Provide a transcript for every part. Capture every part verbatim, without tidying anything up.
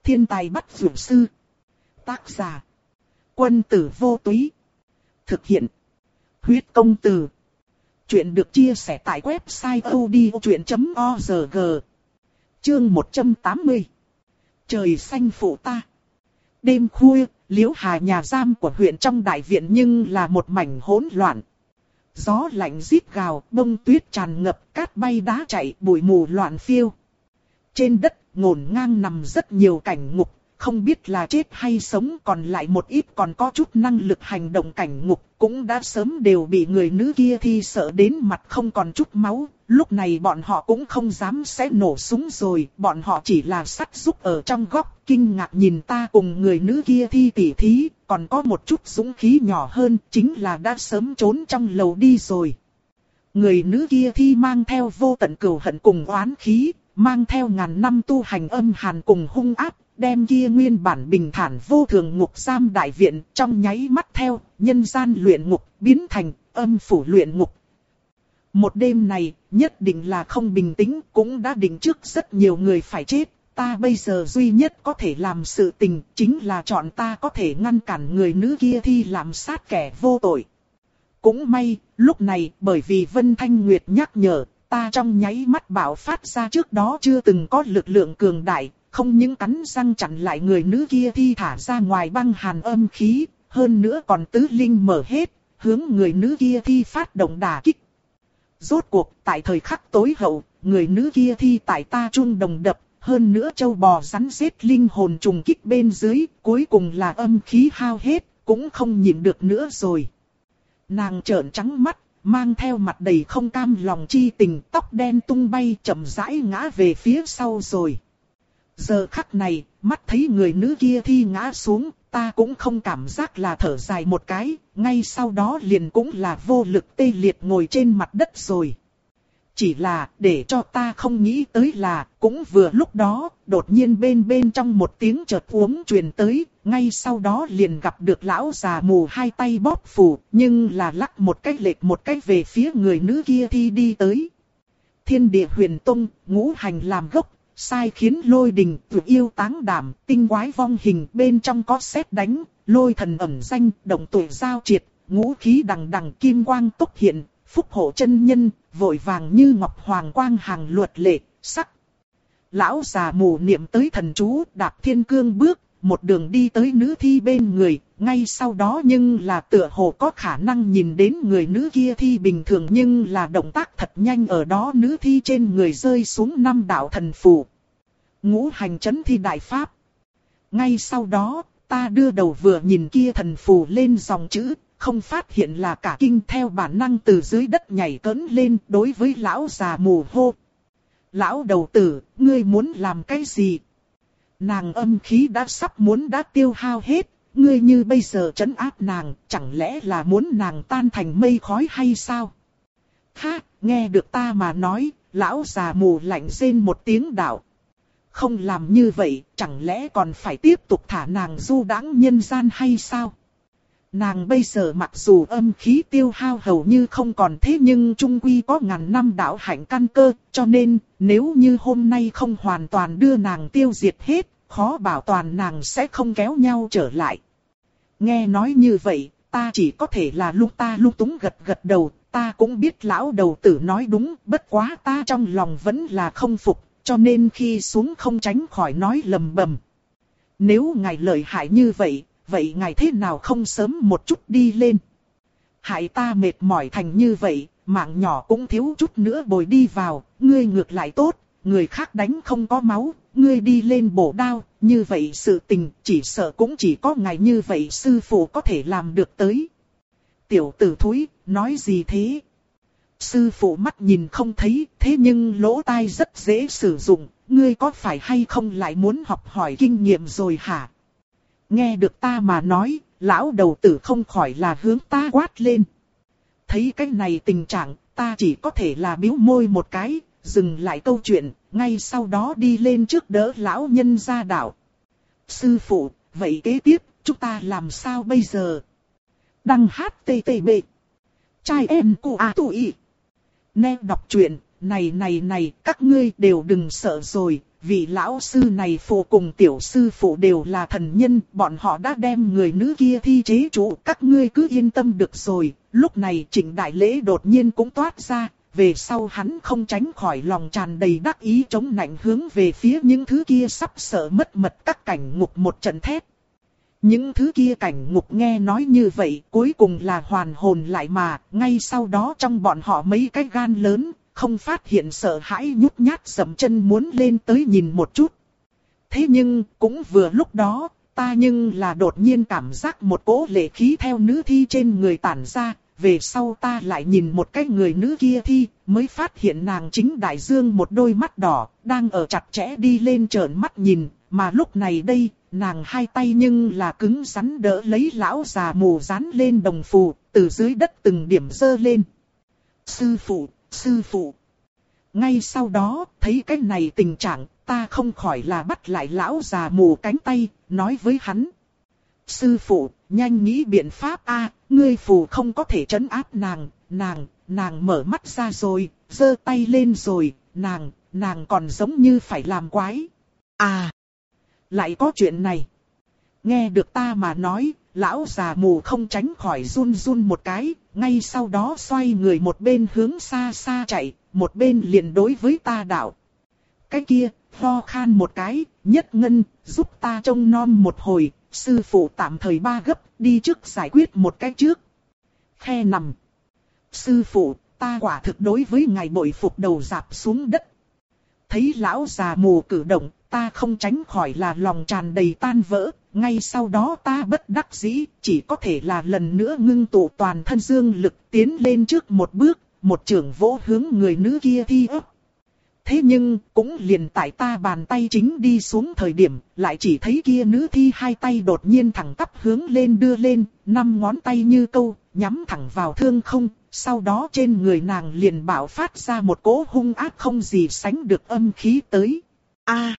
Thiên tài bắt dược sư. Tác giả. Quân tử vô túy. Thực hiện. Huyết công từ. Chuyện được chia sẻ tại website odchuyện chấm org. Chương một trăm tám mươi. Trời xanh phụ ta. Đêm khuya, Liễu Hà nhà giam của huyện trong đại viện nhưng là một mảnh hỗn loạn. Gió lạnh rít gào, bông tuyết tràn ngập, cát bay đá chạy, bụi mù loạn phiêu. Trên đất, ngổn ngang nằm rất nhiều cảnh ngục, không biết là chết hay sống, còn lại một ít còn có chút năng lực hành động cảnh ngục, cũng đã sớm đều bị người nữ kia thi sợ đến mặt không còn chút máu. Lúc này bọn họ cũng không dám sẽ nổ súng rồi, bọn họ chỉ là sắt rúc ở trong góc, kinh ngạc nhìn ta cùng người nữ kia thi tỉ thí, còn có một chút dũng khí nhỏ hơn, chính là đã sớm trốn trong lầu đi rồi. Người nữ kia thi mang theo vô tận cừu hận cùng oán khí, mang theo ngàn năm tu hành âm hàn cùng hung ác, đem kia nguyên bản bình thản vô thường ngục giam đại viện trong nháy mắt theo nhân gian luyện ngục biến thành âm phủ luyện ngục. Một đêm này nhất định là không bình tĩnh, cũng đã định trước rất nhiều người phải chết. Ta bây giờ duy nhất có thể làm sự tình chính là chọn ta có thể ngăn cản người nữ kia thi làm sát kẻ vô tội. Cũng may, lúc này bởi vì Vân Thanh Nguyệt nhắc nhở, ta trong nháy mắt bạo phát ra trước đó chưa từng có lực lượng cường đại, không những cắn răng chặn lại người nữ kia thi thả ra ngoài băng hàn âm khí, hơn nữa còn tứ linh mở hết, hướng người nữ kia thi phát động đả kích. Rốt cuộc, tại thời khắc tối hậu, người nữ kia thi tại ta trung đồng đập, hơn nữa châu bò rắn rết linh hồn trùng kích bên dưới, cuối cùng là âm khí hao hết, cũng không nhịn được nữa rồi. Nàng trợn trắng mắt, mang theo mặt đầy không cam lòng chi tình, tóc đen tung bay chậm rãi ngã về phía sau rồi. Giờ khắc này, mắt thấy người nữ kia thi ngã xuống, ta cũng không cảm giác là thở dài một cái, ngay sau đó liền cũng là vô lực tê liệt ngồi trên mặt đất rồi. Chỉ là, để cho ta không nghĩ tới là, cũng vừa lúc đó, đột nhiên bên bên trong một tiếng chợt uống truyền tới, ngay sau đó liền gặp được lão già mù hai tay bóp phù, nhưng là lắc một cách lệch một cách về phía người nữ kia thi đi tới. Thiên địa huyền tông, ngũ hành làm gốc, sai khiến lôi đình, tuyệt yêu táng đảm, tinh quái vong hình, bên trong có sét đánh, lôi thần ẩn danh, động tuệ giao triệt, ngũ khí đằng đằng kim quang tốc hiện, phúc hộ chân nhân, vội vàng như ngọc hoàng quang hàng luật lệ, sắc. Lão già mù niệm tới thần chú, đạp thiên cương bước, một đường đi tới nữ thi bên người, ngay sau đó nhưng là tựa hồ có khả năng nhìn đến người nữ kia thi bình thường, nhưng là động tác thật nhanh, ở đó nữ thi trên người rơi xuống năm đạo thần phù. Ngũ hành chấn thi đại pháp. Ngay sau đó, ta đưa đầu vừa nhìn kia thần phù lên dòng chữ, không phát hiện là cả kinh, theo bản năng từ dưới đất nhảy cẫng lên, đối với lão già mù hô. Lão đầu tử, ngươi muốn làm cái gì? Nàng âm khí đã sắp muốn đã tiêu hao hết, ngươi như bây giờ trấn áp nàng, chẳng lẽ là muốn nàng tan thành mây khói hay sao? Ha, nghe được ta mà nói, lão già mù lạnh rên một tiếng đạo. Không làm như vậy, chẳng lẽ còn phải tiếp tục thả nàng du đãng nhân gian hay sao? Nàng bây giờ mặc dù âm khí tiêu hao hầu như không còn, thế nhưng trung quy có ngàn năm đạo hạnh căn cơ, cho nên nếu như hôm nay không hoàn toàn đưa nàng tiêu diệt hết, khó bảo toàn nàng sẽ không kéo nhau trở lại. Nghe nói như vậy, ta chỉ có thể là lúc ta lung túng gật gật đầu, ta cũng biết lão đầu tử nói đúng, bất quá ta trong lòng vẫn là không phục, cho nên khi xuống không tránh khỏi nói lầm bầm. Nếu ngài lợi hại như vậy, vậy ngài thế nào không sớm một chút đi lên? Hại ta mệt mỏi thành như vậy, mạng nhỏ cũng thiếu chút nữa bồi đi vào, ngươi ngược lại tốt, người khác đánh không có máu, ngươi đi lên bổ đao, như vậy sự tình chỉ sợ cũng chỉ có ngài như vậy sư phụ có thể làm được tới. Tiểu tử thúi, nói gì thế? Sư phụ mắt nhìn không thấy, thế nhưng lỗ tai rất dễ sử dụng, ngươi có phải hay không lại muốn học hỏi kinh nghiệm rồi hả? Nghe được ta mà nói, lão đầu tử không khỏi là hướng ta quát lên. Thấy cái này tình trạng, ta chỉ có thể là bĩu môi một cái, dừng lại câu chuyện, ngay sau đó đi lên trước đỡ lão nhân ra đạo. Sư phụ, vậy kế tiếp, chúng ta làm sao bây giờ? Đăng hát tê tê bê. Trai em cu à tụi. Nghe đọc truyện, này này này, các ngươi đều đừng sợ rồi, vị lão sư này phụ cùng tiểu sư phụ đều là thần nhân, bọn họ đã đem người nữ kia thi chế trụ, các ngươi cứ yên tâm được rồi. Lúc này Trịnh Đại Lễ đột nhiên cũng toát ra, về sau hắn không tránh khỏi lòng tràn đầy đắc ý chống nạnh hướng về phía những thứ kia sắp sợ mất mật các cảnh ngục một trận thét. Những thứ kia cảnh ngục nghe nói như vậy cuối cùng là hoàn hồn lại mà, ngay sau đó trong bọn họ mấy cái gan lớn, không phát hiện sợ hãi nhút nhát dậm chân muốn lên tới nhìn một chút. Thế nhưng, cũng vừa lúc đó, ta nhưng là đột nhiên cảm giác một cỗ lệ khí theo nữ thi trên người tản ra, về sau ta lại nhìn một cái người nữ kia thi, mới phát hiện nàng chính đại dương một đôi mắt đỏ, đang ở chặt chẽ đi lên trợn mắt nhìn, mà lúc này đây, nàng hai tay nhưng là cứng rắn đỡ lấy lão già mù dán lên đồng phù, từ dưới đất từng điểm dơ lên. Sư phụ, sư phụ. Ngay sau đó, thấy cái này tình trạng, ta không khỏi là bắt lại lão già mù cánh tay, nói với hắn. Sư phụ, nhanh nghĩ biện pháp a, ngươi phù không có thể trấn áp nàng, nàng, nàng mở mắt ra rồi, giơ tay lên rồi, nàng, nàng còn giống như phải làm quái. À, lại có chuyện này. Nghe được ta mà nói, lão già mù không tránh khỏi run run một cái, ngay sau đó xoay người một bên hướng xa xa chạy, một bên liền đối với ta đạo. Cái kia, ho khan một cái, Nhất Ngân, giúp ta trông nom một hồi, sư phụ tạm thời ba gấp, đi trước giải quyết một cái trước. Khe nằm. Sư phụ, ta quả thực đối với ngài bội phục đầu rạp xuống đất. Thấy lão già mù cử động, ta không tránh khỏi là lòng tràn đầy tan vỡ, ngay sau đó ta bất đắc dĩ, chỉ có thể là lần nữa ngưng tụ toàn thân dương lực tiến lên trước một bước, một chưởng vỗ hướng người nữ kia thi ấp. Thế nhưng, cũng liền tại ta bàn tay chính đi xuống thời điểm, lại chỉ thấy kia nữ thi hai tay đột nhiên thẳng tắp hướng lên đưa lên, năm ngón tay như câu, nhắm thẳng vào thương không, sau đó trên người nàng liền bạo phát ra một cỗ hung ác không gì sánh được âm khí tới. A,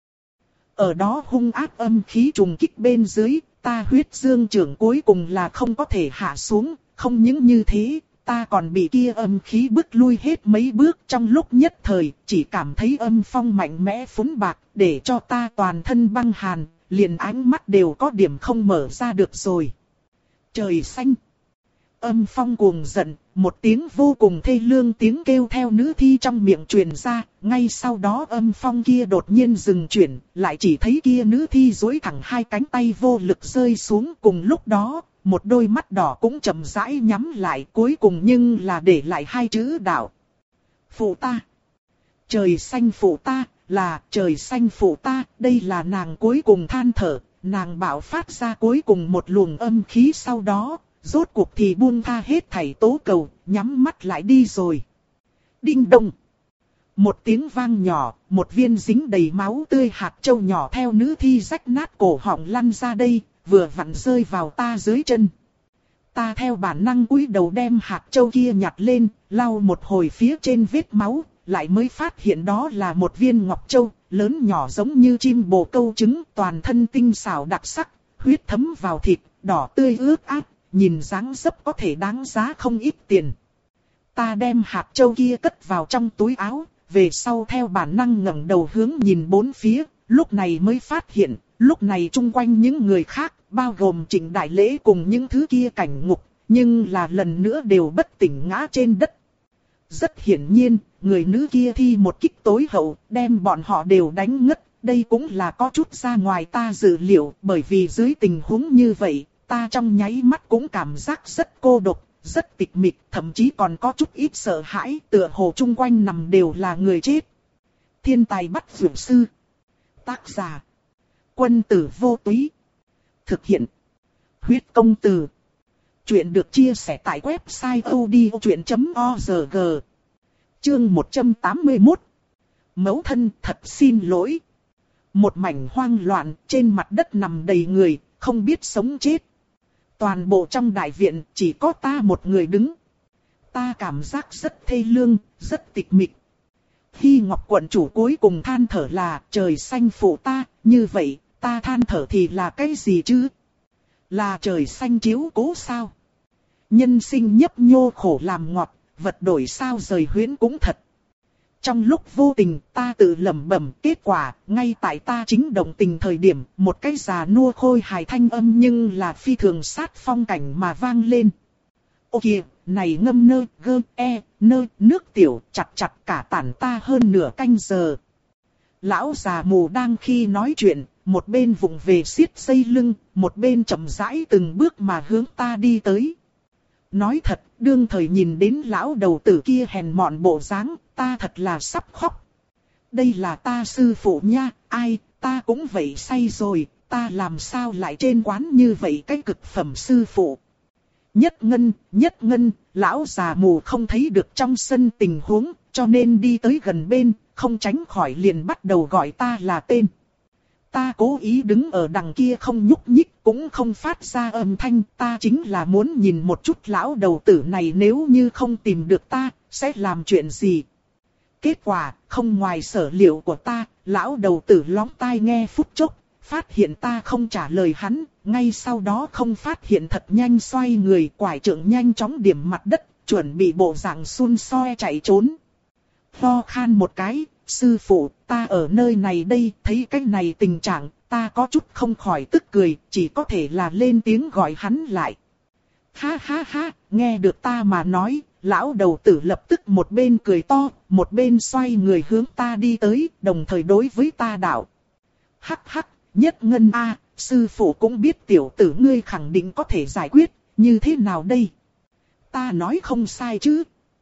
ở đó hung ác âm khí trùng kích bên dưới, ta huyết dương trưởng cuối cùng là không có thể hạ xuống, không những như thế. Ta còn bị kia âm khí bức lui hết mấy bước trong lúc nhất thời, chỉ cảm thấy âm phong mạnh mẽ phúng bạc, để cho ta toàn thân băng hàn, liền ánh mắt đều có điểm không mở ra được rồi. Trời xanh! Âm phong cuồng giận, một tiếng vô cùng thê lương tiếng kêu theo nữ thi trong miệng truyền ra, ngay sau đó âm phong kia đột nhiên dừng chuyển, lại chỉ thấy kia nữ thi duỗi thẳng hai cánh tay vô lực rơi xuống cùng lúc đó. Một đôi mắt đỏ cũng chậm rãi nhắm lại cuối cùng nhưng là để lại hai chữ đạo. Phụ ta. Trời xanh phụ ta, là trời xanh phụ ta, đây là nàng cuối cùng than thở, nàng bạo phát ra cuối cùng một luồng âm khí sau đó, rốt cuộc thì buông tha hết thảy tố cầu, nhắm mắt lại đi rồi. Đinh đông. Một tiếng vang nhỏ, một viên dính đầy máu tươi hạt châu nhỏ theo nữ thi rách nát cổ họng lăn ra đây. Vừa vặn rơi vào ta dưới chân. Ta theo bản năng cúi đầu đem hạt châu kia nhặt lên, lau một hồi phía trên vết máu, lại mới phát hiện đó là một viên ngọc châu, lớn nhỏ giống như chim bồ câu trứng, toàn thân tinh xảo đặc sắc, huyết thấm vào thịt, đỏ tươi ướt át, nhìn dáng dấp có thể đáng giá không ít tiền. Ta đem hạt châu kia cất vào trong túi áo, về sau theo bản năng ngẩng đầu hướng nhìn bốn phía, lúc này mới phát hiện. Lúc này chung quanh những người khác, bao gồm Trịnh Đại Lễ cùng những thứ kia cảnh ngục, nhưng là lần nữa đều bất tỉnh ngã trên đất. Rất hiển nhiên, người nữ kia thi một kích tối hậu, đem bọn họ đều đánh ngất. Đây cũng là có chút ra ngoài ta dự liệu, bởi vì dưới tình huống như vậy, ta trong nháy mắt cũng cảm giác rất cô độc, rất tịch mịch, thậm chí còn có chút ít sợ hãi, tựa hồ chung quanh nằm đều là người chết. Thiên tài bắt dược sư. Tác giả. Quân tử vô túy. Thực hiện. Huyết công từ. Chuyện được chia sẻ tại website odchuyện chấm org. Chương một trăm tám mươi mốt. Mẫu thân thật xin lỗi. Một mảnh hoang loạn, trên mặt đất nằm đầy người, không biết sống chết. Toàn bộ trong đại viện chỉ có ta một người đứng. Ta cảm giác rất thê lương, rất tịch mịch. Hy Ngọc quận chủ cuối cùng than thở là trời xanh phụ ta, như vậy. Ta than thở thì là cái gì chứ? Là trời xanh chiếu cố sao? Nhân sinh nhấp nhô khổ làm ngọt, vật đổi sao rời huyễn cũng thật. Trong lúc vô tình ta tự lẩm bẩm, kết quả, ngay tại ta chính động tình thời điểm, một cái già nua khôi hài thanh âm nhưng là phi thường sát phong cảnh mà vang lên. Ô kìa, này ngâm nơ, gơ, e, nơ, nước tiểu, chặt chặt cả tản ta hơn nửa canh giờ. Lão già mù đang khi nói chuyện, một bên vụng về siết dây lưng, một bên chậm rãi từng bước mà hướng ta đi tới. Nói thật, đương thời nhìn đến lão đầu tử kia hèn mọn bộ dáng, ta thật là sắp khóc. Đây là ta sư phụ nha, ai, ta cũng vậy say rồi, ta làm sao lại trên quán như vậy cái cực phẩm sư phụ. Nhất ngân, nhất ngân, lão già mù không thấy được trong sân tình huống, cho nên đi tới gần bên, không tránh khỏi liền bắt đầu gọi ta là tên. Ta cố ý đứng ở đằng kia không nhúc nhích, cũng không phát ra âm thanh, ta chính là muốn nhìn một chút lão đầu tử này nếu như không tìm được ta, sẽ làm chuyện gì. Kết quả, không ngoài sở liệu của ta, lão đầu tử lóng tai nghe phút chốc, phát hiện ta không trả lời hắn, ngay sau đó không phát hiện thật nhanh xoay người quải trượng nhanh chóng điểm mặt đất, chuẩn bị bộ dạng xun xoe chạy trốn. Ho khan một cái, sư phụ, ta ở nơi này đây, thấy cái này tình trạng, ta có chút không khỏi tức cười, chỉ có thể là lên tiếng gọi hắn lại. Ha ha ha, nghe được ta mà nói, lão đầu tử lập tức một bên cười to, một bên xoay người hướng ta đi tới, đồng thời đối với ta đạo. Hắc hắc, nhất ngân a, sư phụ cũng biết tiểu tử ngươi khẳng định có thể giải quyết, như thế nào đây? Ta nói không sai chứ?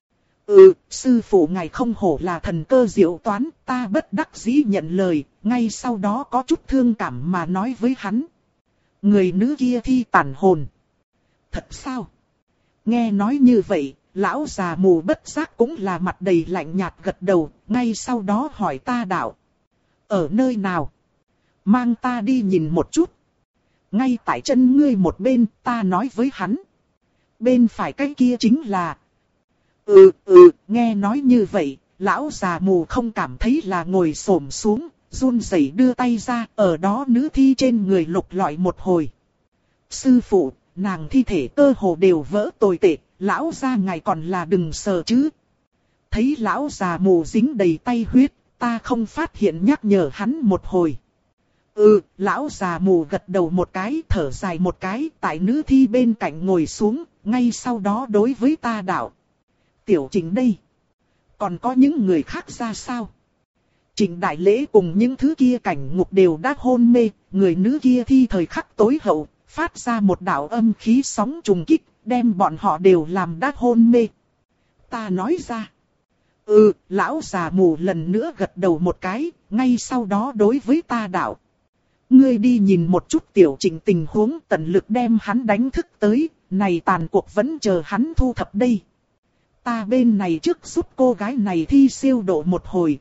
Ừ, sư phụ ngài không hổ là thần cơ diệu toán, ta bất đắc dĩ nhận lời, ngay sau đó có chút thương cảm mà nói với hắn. Người nữ kia thi tàn hồn. Thật sao? Nghe nói như vậy, lão già mù bất giác cũng là mặt đầy lạnh nhạt gật đầu, ngay sau đó hỏi ta đạo. Ở nơi nào? Mang ta đi nhìn một chút. Ngay tại chân ngươi một bên, ta nói với hắn. Bên phải cái kia chính là... Ừ, ừ, nghe nói như vậy, lão già mù không cảm thấy là ngồi xổm xuống, run rẩy đưa tay ra, ở đó nữ thi trên người lục lọi một hồi. Sư phụ, nàng thi thể cơ hồ đều vỡ tồi tệ, lão gia ngài còn là đừng sờ chứ. Thấy lão già mù dính đầy tay huyết, ta không phát hiện nhắc nhở hắn một hồi. Ừ, lão già mù gật đầu một cái, thở dài một cái, tại nữ thi bên cạnh ngồi xuống, ngay sau đó đối với ta đạo. Tiểu Trịnh đây. Còn có những người khác ra sao? Trịnh Đại Lễ cùng những thứ kia cảnh ngục đều đã hôn mê, người nữ kia thi thời khắc tối hậu, phát ra một đạo âm khí sóng trùng kích, đem bọn họ đều làm đã hôn mê. Ta nói ra. Ừ, lão già mù lần nữa gật đầu một cái, ngay sau đó đối với ta đạo. Ngươi đi nhìn một chút Tiểu Trịnh tình huống, tận lực đem hắn đánh thức tới, này tàn cuộc vẫn chờ hắn thu thập đây. Ta bên này trước giúp cô gái này thi siêu độ một hồi.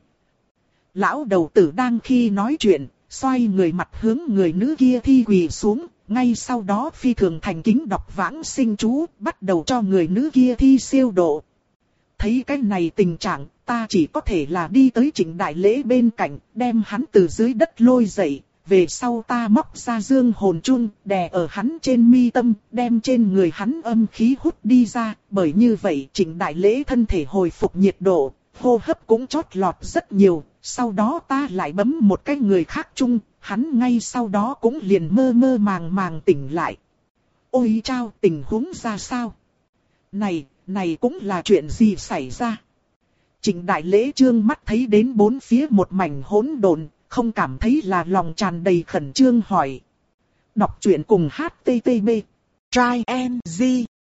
Lão đầu tử đang khi nói chuyện, xoay người mặt hướng người nữ kia thi quỳ xuống, ngay sau đó phi thường thành kính đọc vãng sinh chú, bắt đầu cho người nữ kia thi siêu độ. Thấy cái này tình trạng, ta chỉ có thể là đi tới Trịnh Đại Lễ bên cạnh, đem hắn từ dưới đất lôi dậy. Về sau ta móc ra dương hồn chun, đè ở hắn trên mi tâm, đem trên người hắn âm khí hút đi ra, bởi như vậy Trịnh Đại Lễ thân thể hồi phục nhiệt độ, hô hấp cũng chót lọt rất nhiều, sau đó ta lại bấm một cái người khác chung, hắn ngay sau đó cũng liền mơ mơ màng màng tỉnh lại. Ôi chao, tình huống ra sao? Này, này cũng là chuyện gì xảy ra? Trịnh Đại Lễ trương mắt thấy đến bốn phía một mảnh hỗn độn, không cảm thấy là lòng tràn đầy khẩn trương hỏi. Đọc truyện cùng hát tê tê bê. Try and Z.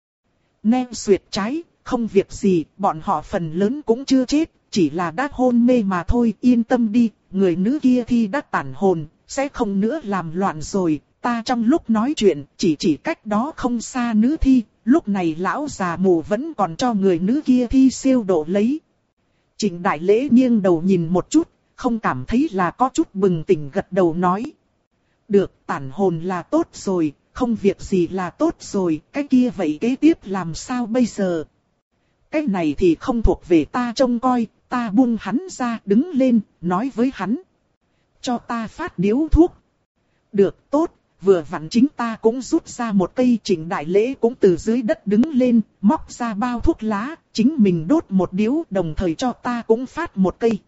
Nem xuyệt trái, không việc gì, bọn họ phần lớn cũng chưa chết, chỉ là đã hôn mê mà thôi, yên tâm đi, người nữ kia thi đã tản hồn, sẽ không nữa làm loạn rồi. Ta trong lúc nói chuyện, chỉ chỉ cách đó không xa nữ thi, lúc này lão già mù vẫn còn cho người nữ kia thi siêu độ lấy. Trịnh Đại Lễ nghiêng đầu nhìn một chút, không cảm thấy là có chút bừng tỉnh gật đầu nói. Được, tản hồn là tốt rồi, không việc gì là tốt rồi, cái kia vậy kế tiếp làm sao bây giờ? Cái này thì không thuộc về ta trông coi, ta buông hắn ra đứng lên, nói với hắn. Cho ta phát điếu thuốc. Được, tốt, vừa vặn chính ta cũng rút ra một cây. Trịnh Đại Lễ cũng từ dưới đất đứng lên, móc ra bao thuốc lá, chính mình đốt một điếu, đồng thời cho ta cũng phát một cây.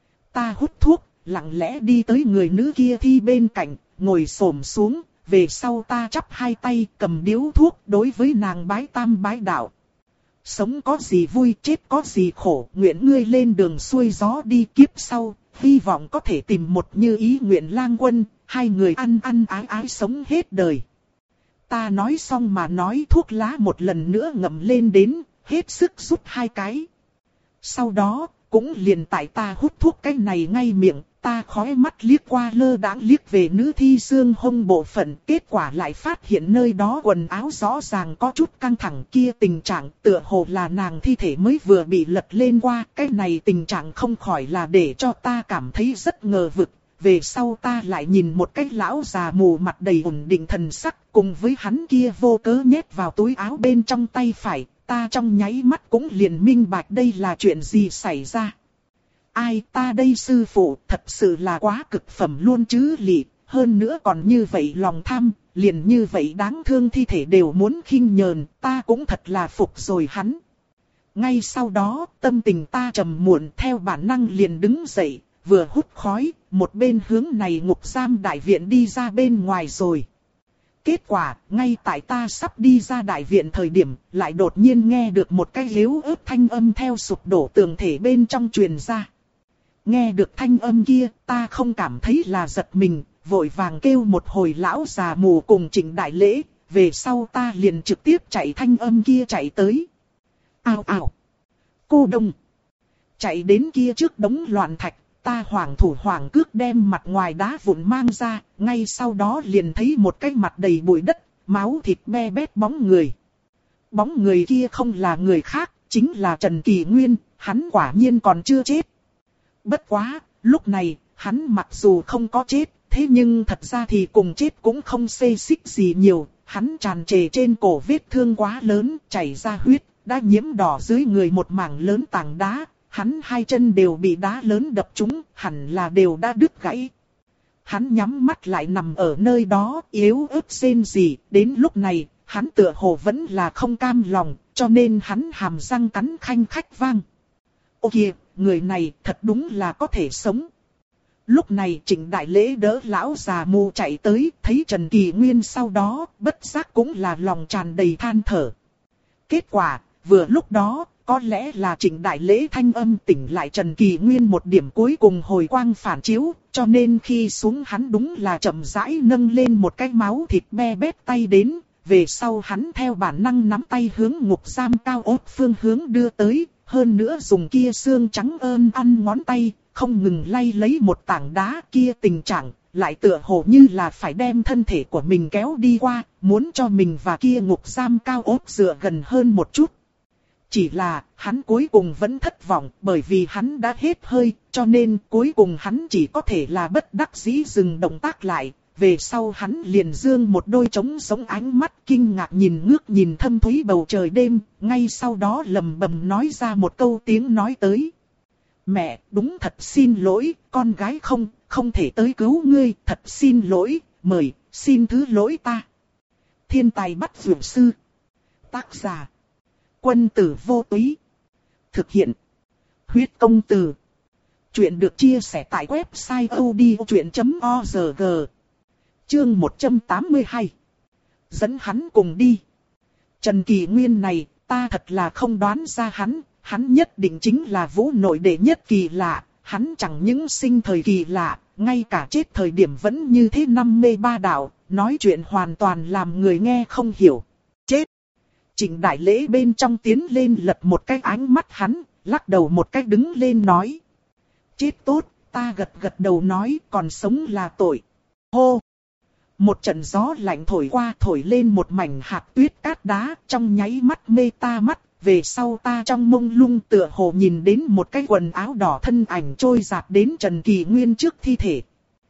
Ta hút thuốc, lặng lẽ đi tới người nữ kia thi bên cạnh, ngồi xổm xuống, về sau ta chắp hai tay cầm điếu thuốc đối với nàng bái tam bái đạo. Sống có gì vui, chết có gì khổ, nguyện ngươi lên đường xuôi gió đi, kiếp sau, hy vọng có thể tìm một như ý nguyện lang quân, hai người ăn ăn ái ái sống hết đời. Ta nói xong mà nói, thuốc lá một lần nữa ngậm lên đến, hết sức rút hai cái. Sau đó, cũng liền tại ta hút thuốc cái này ngay miệng, ta khói mắt liếc qua lơ đãng liếc về nữ thi xương hông bộ phận, kết quả lại phát hiện nơi đó quần áo rõ ràng có chút căng thẳng, kia tình trạng tựa hồ là nàng thi thể mới vừa bị lật lên qua. Cái này tình trạng không khỏi là để cho ta cảm thấy rất ngờ vực. Về sau ta lại nhìn một cái lão già mù mặt đầy ổn định thần sắc, cùng với hắn kia vô cớ nhét vào túi áo bên trong tay phải, ta trong nháy mắt cũng liền minh bạch đây là chuyện gì xảy ra. Ai, ta đây sư phụ thật sự là quá cực phẩm luôn chứ lị, hơn nữa còn như vậy lòng tham, liền như vậy đáng thương thi thể đều muốn khinh nhờn, ta cũng thật là phục rồi hắn. Ngay sau đó, tâm tình ta trầm muộn, theo bản năng liền đứng dậy, vừa hút khói, một bên hướng này ngục giam đại viện đi ra bên ngoài rồi. Kết quả, ngay tại ta sắp đi ra đại viện thời điểm, lại đột nhiên nghe được một cái yếu ớt thanh âm theo sụp đổ tường thể bên trong truyền ra. Nghe được thanh âm kia, ta không cảm thấy là giật mình, vội vàng kêu một hồi lão già mù cùng Trịnh Đại Lễ, về sau ta liền trực tiếp chạy thanh âm kia chạy tới. Ao ao! Cô đông! Chạy đến kia trước đống loạn thạch, ta hoảng thủ hoảng cước đem mặt ngoài đá vụn mang ra, ngay sau đó liền thấy một cái mặt đầy bụi đất, máu thịt be bét bóng người. Bóng người kia không là người khác, chính là Trần Kỳ Nguyên, hắn quả nhiên còn chưa chết. Bất quá, lúc này, hắn mặc dù không có chết, thế nhưng thật ra thì cùng chết cũng không xê xích gì nhiều, hắn tràn trề trên cổ vết thương quá lớn, chảy ra huyết, đã nhiễm đỏ dưới người một mảng lớn tảng đá, hắn hai chân đều bị đá lớn đập trúng, hẳn là đều đã đứt gãy. Hắn nhắm mắt lại nằm ở nơi đó, yếu ớt rên rỉ, đến lúc này, hắn tựa hồ vẫn là không cam lòng, cho nên hắn hàm răng cắn khanh khách vang. Ô kìa, người này thật đúng là có thể sống. Lúc này Trịnh Đại Lễ đỡ lão già mù chạy tới, thấy Trần Kỳ Nguyên sau đó, bất giác cũng là lòng tràn đầy than thở. Kết quả, vừa lúc đó, có lẽ là Trịnh Đại Lễ thanh âm tỉnh lại Trần Kỳ Nguyên một điểm cuối cùng hồi quang phản chiếu, cho nên khi xuống hắn đúng là chậm rãi nâng lên một cái máu thịt be bét tay đến, về sau hắn theo bản năng nắm tay hướng ngục giam cao ốt phương hướng đưa tới, hơn nữa dùng kia xương trắng ơn ăn ngón tay, không ngừng lay lấy một tảng đá kia tình trạng, lại tựa hồ như là phải đem thân thể của mình kéo đi qua, muốn cho mình và kia ngục giam cao ốt dựa gần hơn một chút. Chỉ là, hắn cuối cùng vẫn thất vọng, bởi vì hắn đã hết hơi, cho nên cuối cùng hắn chỉ có thể là bất đắc dĩ dừng động tác lại. Về sau hắn liền dương một đôi trống sống ánh mắt kinh ngạc nhìn ngước nhìn thâm thúy bầu trời đêm, ngay sau đó lầm bầm nói ra một câu tiếng nói tới. Mẹ, đúng thật xin lỗi, con gái không, không thể tới cứu ngươi, thật xin lỗi, mời, xin thứ lỗi ta. Thiên tài bắt vượt sư. Tác giả. Quân tử vô túy. Thực hiện. Huyết công từ. Chuyện được chia sẻ tại website odchuyện chấm org. Chương một trăm tám mươi hai. Dẫn hắn cùng đi. Trần Kỳ Nguyên này, ta thật là không đoán ra hắn, hắn nhất định chính là vũ nội đệ nhất kỳ lạ, hắn chẳng những sinh thời kỳ lạ, ngay cả chết thời điểm vẫn như thế năm mê ba đạo, nói chuyện hoàn toàn làm người nghe không hiểu. Chết! Trịnh Đại Lễ bên trong tiến lên lật một cái ánh mắt hắn, lắc đầu một cái đứng lên nói. Chết tốt, ta gật gật đầu nói còn sống là tội. Hô! Một trận gió lạnh thổi qua thổi lên một mảnh hạt tuyết cát đá trong nháy mắt mê ta mắt. Về sau ta trong mông lung tựa hồ nhìn đến một cái quần áo đỏ thân ảnh trôi dạt đến Trần Kỳ Nguyên trước thi thể.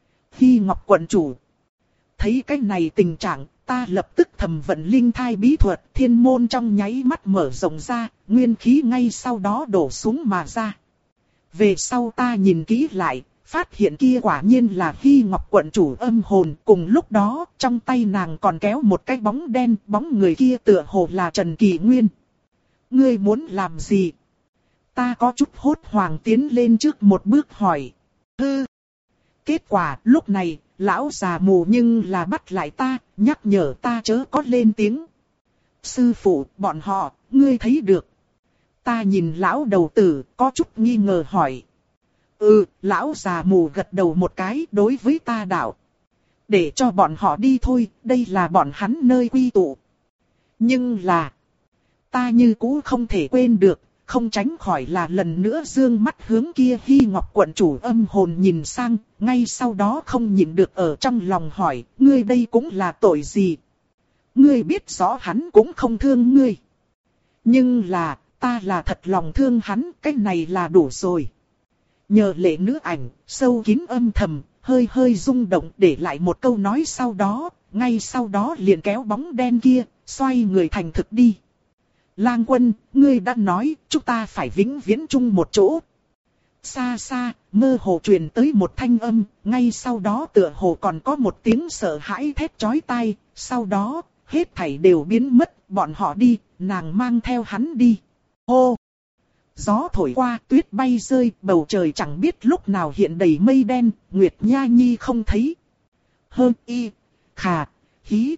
Hy Ngọc quận chủ. Thấy cái này tình trạng, ta lập tức thầm vận linh thai bí thuật, thiên môn trong nháy mắt mở rộng ra, nguyên khí ngay sau đó đổ xuống mà ra. Về sau ta nhìn kỹ lại, phát hiện kia quả nhiên là Hy Ngọc quận chủ âm hồn. Cùng lúc đó, trong tay nàng còn kéo một cái bóng đen, bóng người kia tựa hồ là Trần Kỳ Nguyên. Ngươi muốn làm gì? Ta có chút hốt hoảng tiến lên trước một bước hỏi. Hư! Kết quả, lúc này, lão già mù nhưng là bắt lại ta, nhắc nhở ta chớ có lên tiếng. Sư phụ, bọn họ, ngươi thấy được. Ta nhìn lão đầu tử, có chút nghi ngờ hỏi. Ừ, lão già mù gật đầu một cái đối với ta đạo. Để cho bọn họ đi thôi, đây là bọn hắn nơi quy tụ. Nhưng là, ta như cũ không thể quên được, không tránh khỏi là lần nữa dương mắt hướng kia Hy Ngọc quận chủ âm hồn nhìn sang, ngay sau đó không nhịn được ở trong lòng hỏi, ngươi đây cũng là tội gì? Ngươi biết rõ hắn cũng không thương ngươi. Nhưng là, ta là thật lòng thương hắn, cái này là đủ rồi. Nhờ lệ nữ ảnh, sâu kín âm thầm, hơi hơi rung động để lại một câu nói sau đó, ngay sau đó liền kéo bóng đen kia, xoay người thành thực đi. Lang Quân, ngươi đã nói, chúng ta phải vĩnh viễn chung một chỗ. Xa xa, mơ hồ truyền tới một thanh âm, ngay sau đó tựa hồ còn có một tiếng sợ hãi thét chói tai, sau đó, hết thảy đều biến mất, bọn họ đi, nàng mang theo hắn đi. Hô! Gió thổi qua, tuyết bay rơi, bầu trời chẳng biết lúc nào hiện đầy mây đen, Nguyệt Nha Nhi không thấy. Hơn y, khà, hí.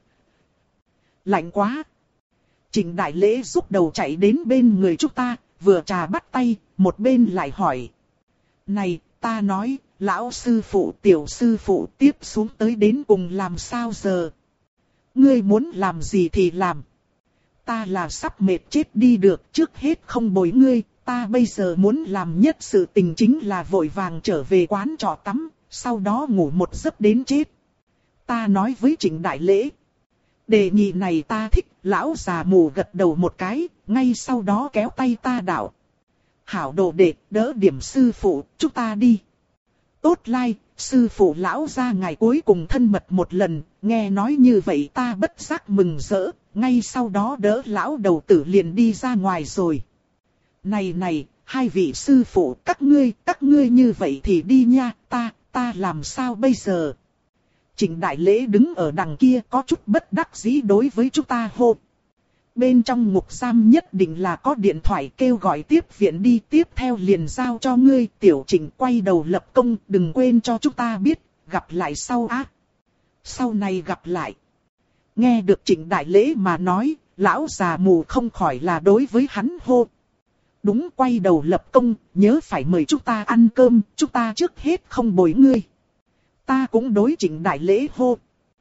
Lạnh quá! Trịnh Đại Lễ rút đầu chạy đến bên người chúng ta, vừa trà bắt tay, một bên lại hỏi. Này, ta nói, lão sư phụ, tiểu sư phụ tiếp xuống tới đến cùng làm sao giờ? Ngươi muốn làm gì thì làm. Ta là sắp mệt chết đi được, trước hết không bồi ngươi, ta bây giờ muốn làm nhất sự tình chính là vội vàng trở về quán trọ tắm, sau đó ngủ một giấc đến chết. Ta nói với Trịnh Đại Lễ. Đề nghị này ta thích, lão già mù gật đầu một cái, ngay sau đó kéo tay ta đạo. Hảo đồ đệ, đỡ điểm sư phụ, chúng ta đi. Tốt lai, sư phụ lão ra ngày cuối cùng thân mật một lần, nghe nói như vậy ta bất giác mừng rỡ, ngay sau đó đỡ lão đầu tử liền đi ra ngoài rồi. Này này, hai vị sư phụ, các ngươi, các ngươi như vậy thì đi nha, ta, ta làm sao bây giờ? Trịnh Đại Lễ đứng ở đằng kia có chút bất đắc dĩ đối với chúng ta hô. Bên trong ngục giam nhất định là có điện thoại kêu gọi tiếp viện đi, tiếp theo liền giao cho ngươi. Tiểu Trịnh quay đầu lập công, đừng quên cho chúng ta biết, gặp lại sau á. Sau này gặp lại. Nghe được Trịnh Đại Lễ mà nói, lão già mù không khỏi là đối với hắn hô. Đúng, quay đầu lập công, nhớ phải mời chúng ta ăn cơm, chúng ta trước hết không bồi ngươi. Ta cũng đối Trịnh Đại Lễ hô.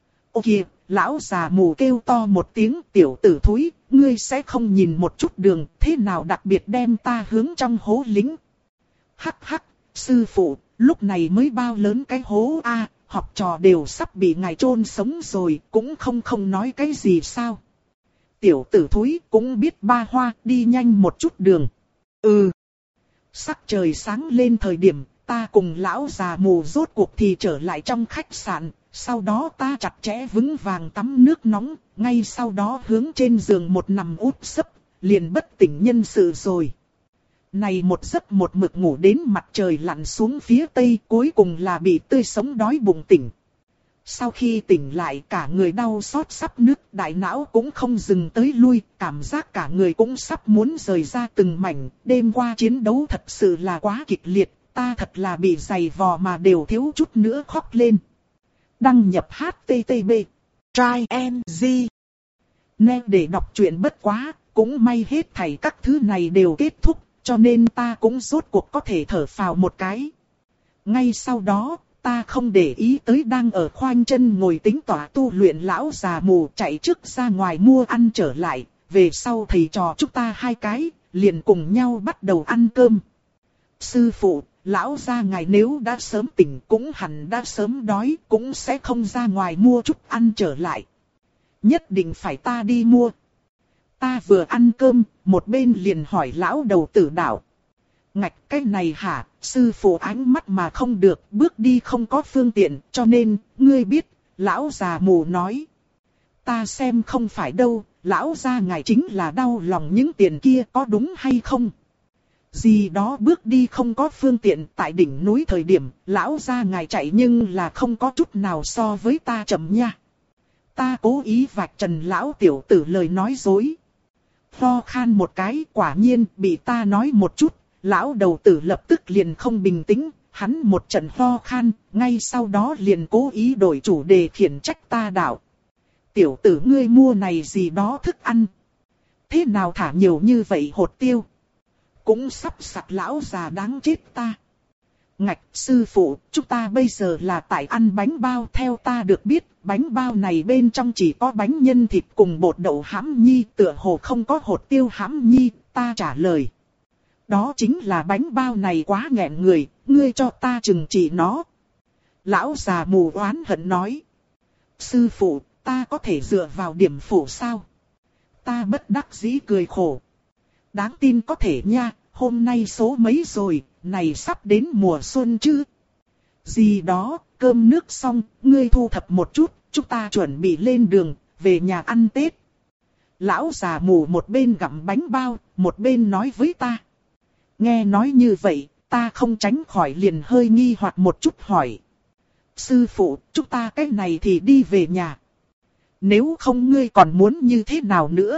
Ô kìa, lão già mù kêu to một tiếng, tiểu tử thúi, ngươi sẽ không nhìn một chút đường, thế nào đặc biệt đem ta hướng trong hố lính. Hắc hắc, sư phụ, lúc này mới bao lớn cái hố a, học trò đều sắp bị ngài chôn sống rồi, cũng không không nói cái gì sao. Tiểu tử thúi cũng biết ba hoa, đi nhanh một chút đường. Ừ. Sắc trời sáng lên thời điểm, ta cùng lão già mù rốt cuộc thì trở lại trong khách sạn, sau đó ta chặt chẽ vững vàng tắm nước nóng, ngay sau đó hướng trên giường một nằm úp sấp, liền bất tỉnh nhân sự rồi. Này một giấc một mực ngủ đến mặt trời lặn xuống phía tây, cuối cùng là bị tươi sống đói bụng tỉnh. Sau khi tỉnh lại cả người đau xót sắp nứt, đại não cũng không dừng tới lui, cảm giác cả người cũng sắp muốn rời ra từng mảnh, đêm qua chiến đấu thật sự là quá kịch liệt, ta thật là bị giày vò mà đều thiếu chút nữa khóc lên. Đăng nhập hát tê tê pê Try and Z Nè để đọc truyện bất quá, cũng may hết thảy các thứ này đều kết thúc, cho nên ta cũng rốt cuộc có thể thở phào một cái. Ngay sau đó, ta không để ý tới đang ở khoanh chân ngồi tính tỏa tu luyện lão già mù, chạy trước ra ngoài mua ăn trở lại, về sau thầy trò chúng ta hai cái, liền cùng nhau bắt đầu ăn cơm. Sư phụ, lão gia ngài nếu đã sớm tỉnh cũng hẳn đã sớm đói, cũng sẽ không ra ngoài mua chút ăn trở lại. Nhất định phải ta đi mua. Ta vừa ăn cơm, một bên liền hỏi lão đầu tử đạo. Ngạch cái này hả, sư phụ ánh mắt mà không được, bước đi không có phương tiện, cho nên, ngươi biết, lão già mù nói. Ta xem không phải đâu, lão gia ngài chính là đau lòng những tiền kia có đúng hay không? Gì đó bước đi không có phương tiện, tại đỉnh núi thời điểm, lão gia ngài chạy nhưng là không có chút nào so với ta chậm nha. Ta cố ý vạch trần lão tiểu tử lời nói dối. Ho khan một cái, quả nhiên bị ta nói một chút, lão đầu tử lập tức liền không bình tĩnh, hắn một trận ho khan, ngay sau đó liền cố ý đổi chủ đề khiển trách ta đạo. Tiểu tử ngươi mua này gì đó thức ăn. Thế nào thả nhiều như vậy hột tiêu? Cũng sắp sặc lão già đáng chết ta. Ngạch sư phụ, chúng ta bây giờ là tại ăn bánh bao. Theo ta được biết, bánh bao này bên trong chỉ có bánh nhân thịt cùng bột đậu hãm nhi, tựa hồ không có hột tiêu hãm nhi. Ta trả lời. Đó chính là bánh bao này quá nghẹn người, ngươi cho ta chừng trị nó. Lão già mù oán hận nói. Sư phụ, ta có thể dựa vào điểm phủ sao? Ta bất đắc dĩ cười khổ. Đáng tin có thể nha, hôm nay số mấy rồi, này sắp đến mùa xuân chứ. Gì đó, cơm nước xong, ngươi thu thập một chút, chúng ta chuẩn bị lên đường, về nhà ăn Tết. Lão già mù một bên gặm bánh bao, một bên nói với ta. Nghe nói như vậy, ta không tránh khỏi liền hơi nghi hoặc một chút hỏi. Sư phụ, chúng ta cái này thì đi về nhà. Nếu không ngươi còn muốn như thế nào nữa?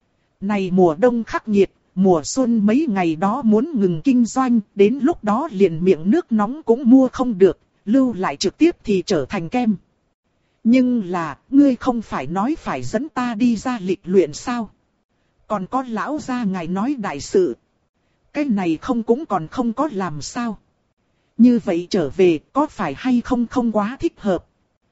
Này mùa đông khắc nghiệt, mùa xuân mấy ngày đó muốn ngừng kinh doanh, đến lúc đó liền miệng nước nóng cũng mua không được, lưu lại trực tiếp thì trở thành kem. Nhưng là, ngươi không phải nói phải dẫn ta đi ra lịch luyện sao? Còn có lão gia ngài nói đại sự. Cái này không cũng còn không có làm sao. Như vậy trở về có phải hay không không quá thích hợp?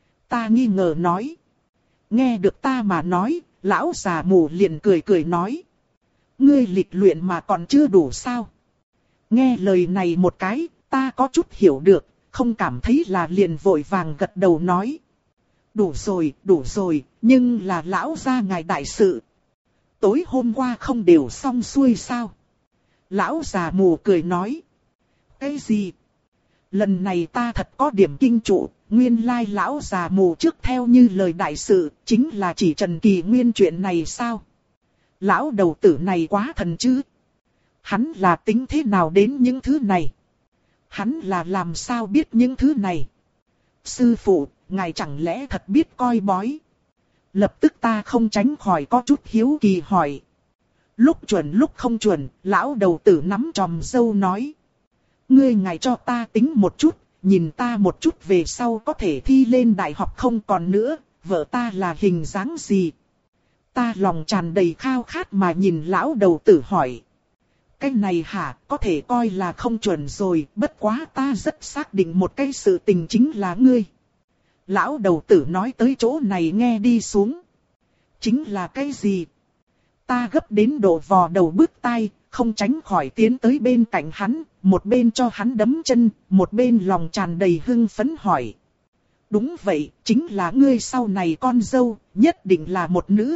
Ta nghi ngờ nói. Nghe được ta mà nói, lão già mù liền cười cười nói. Ngươi lịch luyện mà còn chưa đủ sao? Nghe lời này một cái, ta có chút hiểu được, không cảm thấy là liền vội vàng gật đầu nói. Đủ rồi, đủ rồi, nhưng là lão gia ngài đại sự. Tối hôm qua không đều xong xuôi sao? Lão già mù cười nói. Cái gì? Lần này ta thật có điểm kinh trụ, nguyên lai lão già mù trước theo như lời đại sự, chính là chỉ Trần Kỳ Nguyên chuyện này sao? Lão đầu tử này quá thần chứ? Hắn là tính thế nào đến những thứ này? Hắn là làm sao biết những thứ này? Sư phụ, ngài chẳng lẽ thật biết coi bói? Lập tức ta không tránh khỏi có chút hiếu kỳ hỏi. Lúc chuẩn lúc không chuẩn, lão đầu tử nắm tròm râu nói. Ngươi ngài cho ta tính một chút, nhìn ta một chút về sau có thể thi lên đại học không còn nữa, vợ ta là hình dáng gì? Ta lòng tràn đầy khao khát mà nhìn lão đầu tử hỏi. Cái này hả, có thể coi là không chuẩn rồi, bất quá ta rất xác định một cái sự tình chính là ngươi. Lão đầu tử nói tới chỗ này nghe đi xuống. Chính là cái gì? Ta gấp đến độ vò đầu bứt tai, không tránh khỏi tiến tới bên cạnh hắn, một bên cho hắn đấm chân, một bên lòng tràn đầy hưng phấn hỏi. Đúng vậy, chính là ngươi sau này con dâu, nhất định là một nữ.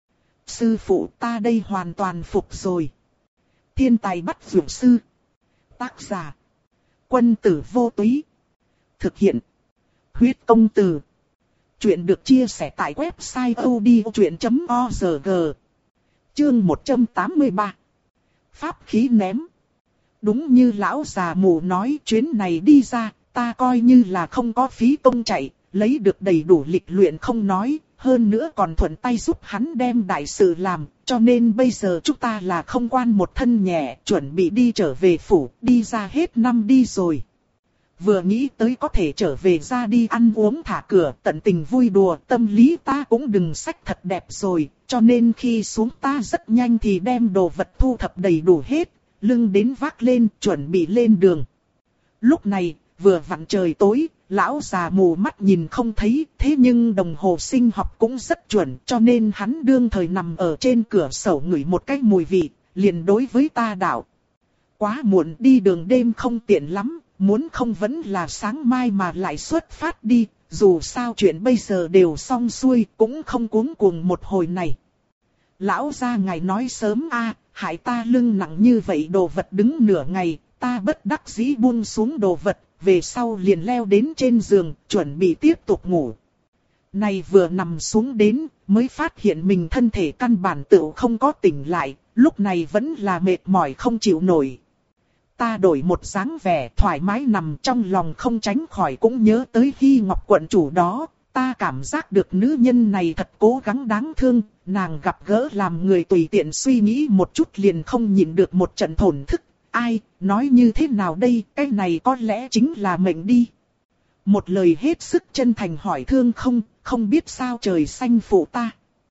Sư phụ ta đây hoàn toàn phục rồi. Thiên tài bắt dược sư. Tác giả. Quân tử vô túy. Thực hiện. Huyết công từ. Chuyện được chia sẻ tại website odchuyện chấm org. Chương một trăm tám mươi ba. Pháp khí ném. Đúng như lão già mù nói, chuyến này đi ra, ta coi như là không có phí công chạy, lấy được đầy đủ lịch luyện không nói, hơn nữa còn thuận tay giúp hắn đem đại sự làm, cho nên bây giờ chúng ta là không quan một thân nhẹ, chuẩn bị đi trở về phủ, đi ra hết năm đi rồi. Vừa nghĩ tới có thể trở về ra đi ăn uống thả cửa, tận tình vui đùa, tâm lý ta cũng đừng sách thật đẹp rồi, cho nên khi xuống ta rất nhanh thì đem đồ vật thu thập đầy đủ hết, lưng đến vác lên, chuẩn bị lên đường. Lúc này, vừa vặn trời tối, lão già mù mắt nhìn không thấy, thế nhưng đồng hồ sinh học cũng rất chuẩn, cho nên hắn đương thời nằm ở trên cửa sổ ngửi một cái mùi vị, liền đối với ta đạo. Quá muộn, đi đường đêm không tiện lắm, muốn không vẫn là sáng mai mà lại xuất phát đi, dù sao chuyện bây giờ đều xong xuôi, cũng không cuống cuồng một hồi này. Lão gia ngài nói sớm a, hại ta lưng nặng như vậy đồ vật đứng nửa ngày, ta bất đắc dĩ buông xuống đồ vật, về sau liền leo đến trên giường, chuẩn bị tiếp tục ngủ. Này vừa nằm xuống đến, mới phát hiện mình thân thể căn bản tựu không có tỉnh lại, lúc này vẫn là mệt mỏi không chịu nổi. Ta đổi một dáng vẻ thoải mái nằm trong lòng không tránh khỏi cũng nhớ tới Hy Ngọc quận chủ đó. Ta cảm giác được nữ nhân này thật cố gắng đáng thương, nàng gặp gỡ làm người tùy tiện suy nghĩ một chút liền không nhịn được một trận thổn thức. Ai, nói như thế nào đây, cái này có lẽ chính là mệnh đi. Một lời hết sức chân thành hỏi thương không, không biết sao trời xanh phụ ta.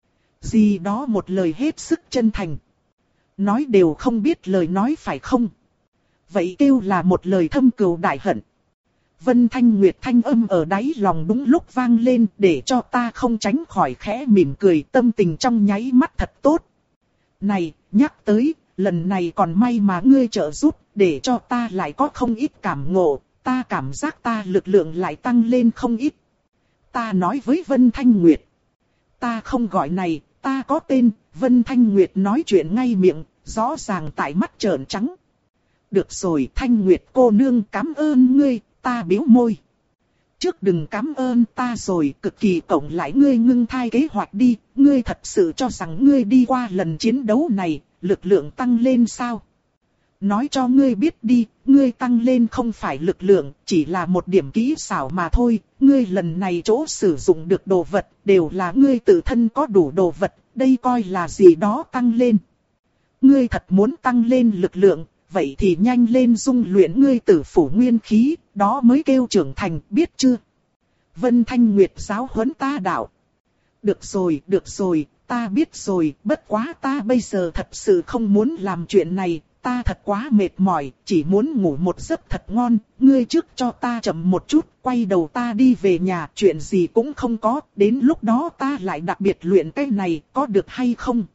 Gì đó một lời hết sức chân thành. Nói đều không biết lời nói phải không? Vậy kêu là một lời thâm cừu đại hận. Vân Thanh Nguyệt thanh âm ở đáy lòng đúng lúc vang lên để cho ta không tránh khỏi khẽ mỉm cười, tâm tình trong nháy mắt thật tốt. Này, nhắc tới, lần này còn may mà ngươi trợ giúp, để cho ta lại có không ít cảm ngộ, ta cảm giác ta lực lượng lại tăng lên không ít. Ta nói với Vân Thanh Nguyệt. Ta không gọi này, ta có tên. Vân Thanh Nguyệt nói chuyện ngay miệng, rõ ràng tại mắt trợn trắng. Được rồi Thanh Nguyệt cô nương, cảm ơn ngươi, ta bĩu môi. Trước đừng cảm ơn ta rồi, cực kỳ cộng lại ngươi ngưng thai kế hoạch đi, ngươi thật sự cho rằng ngươi đi qua lần chiến đấu này, lực lượng tăng lên sao? Nói cho ngươi biết đi, ngươi tăng lên không phải lực lượng, chỉ là một điểm kỹ xảo mà thôi, ngươi lần này chỗ sử dụng được đồ vật, đều là ngươi tự thân có đủ đồ vật, đây coi là gì đó tăng lên. Ngươi thật muốn tăng lên lực lượng, vậy thì nhanh lên dung luyện ngươi tử phủ nguyên khí, đó mới kêu trưởng thành, biết chưa? Vân Thanh Nguyệt giáo huấn ta đạo. Được rồi, được rồi, ta biết rồi, bất quá ta bây giờ thật sự không muốn làm chuyện này, ta thật quá mệt mỏi, chỉ muốn ngủ một giấc thật ngon, ngươi trước cho ta chậm một chút, quay đầu ta đi về nhà, chuyện gì cũng không có, đến lúc đó ta lại đặc biệt luyện cái này, có được hay không?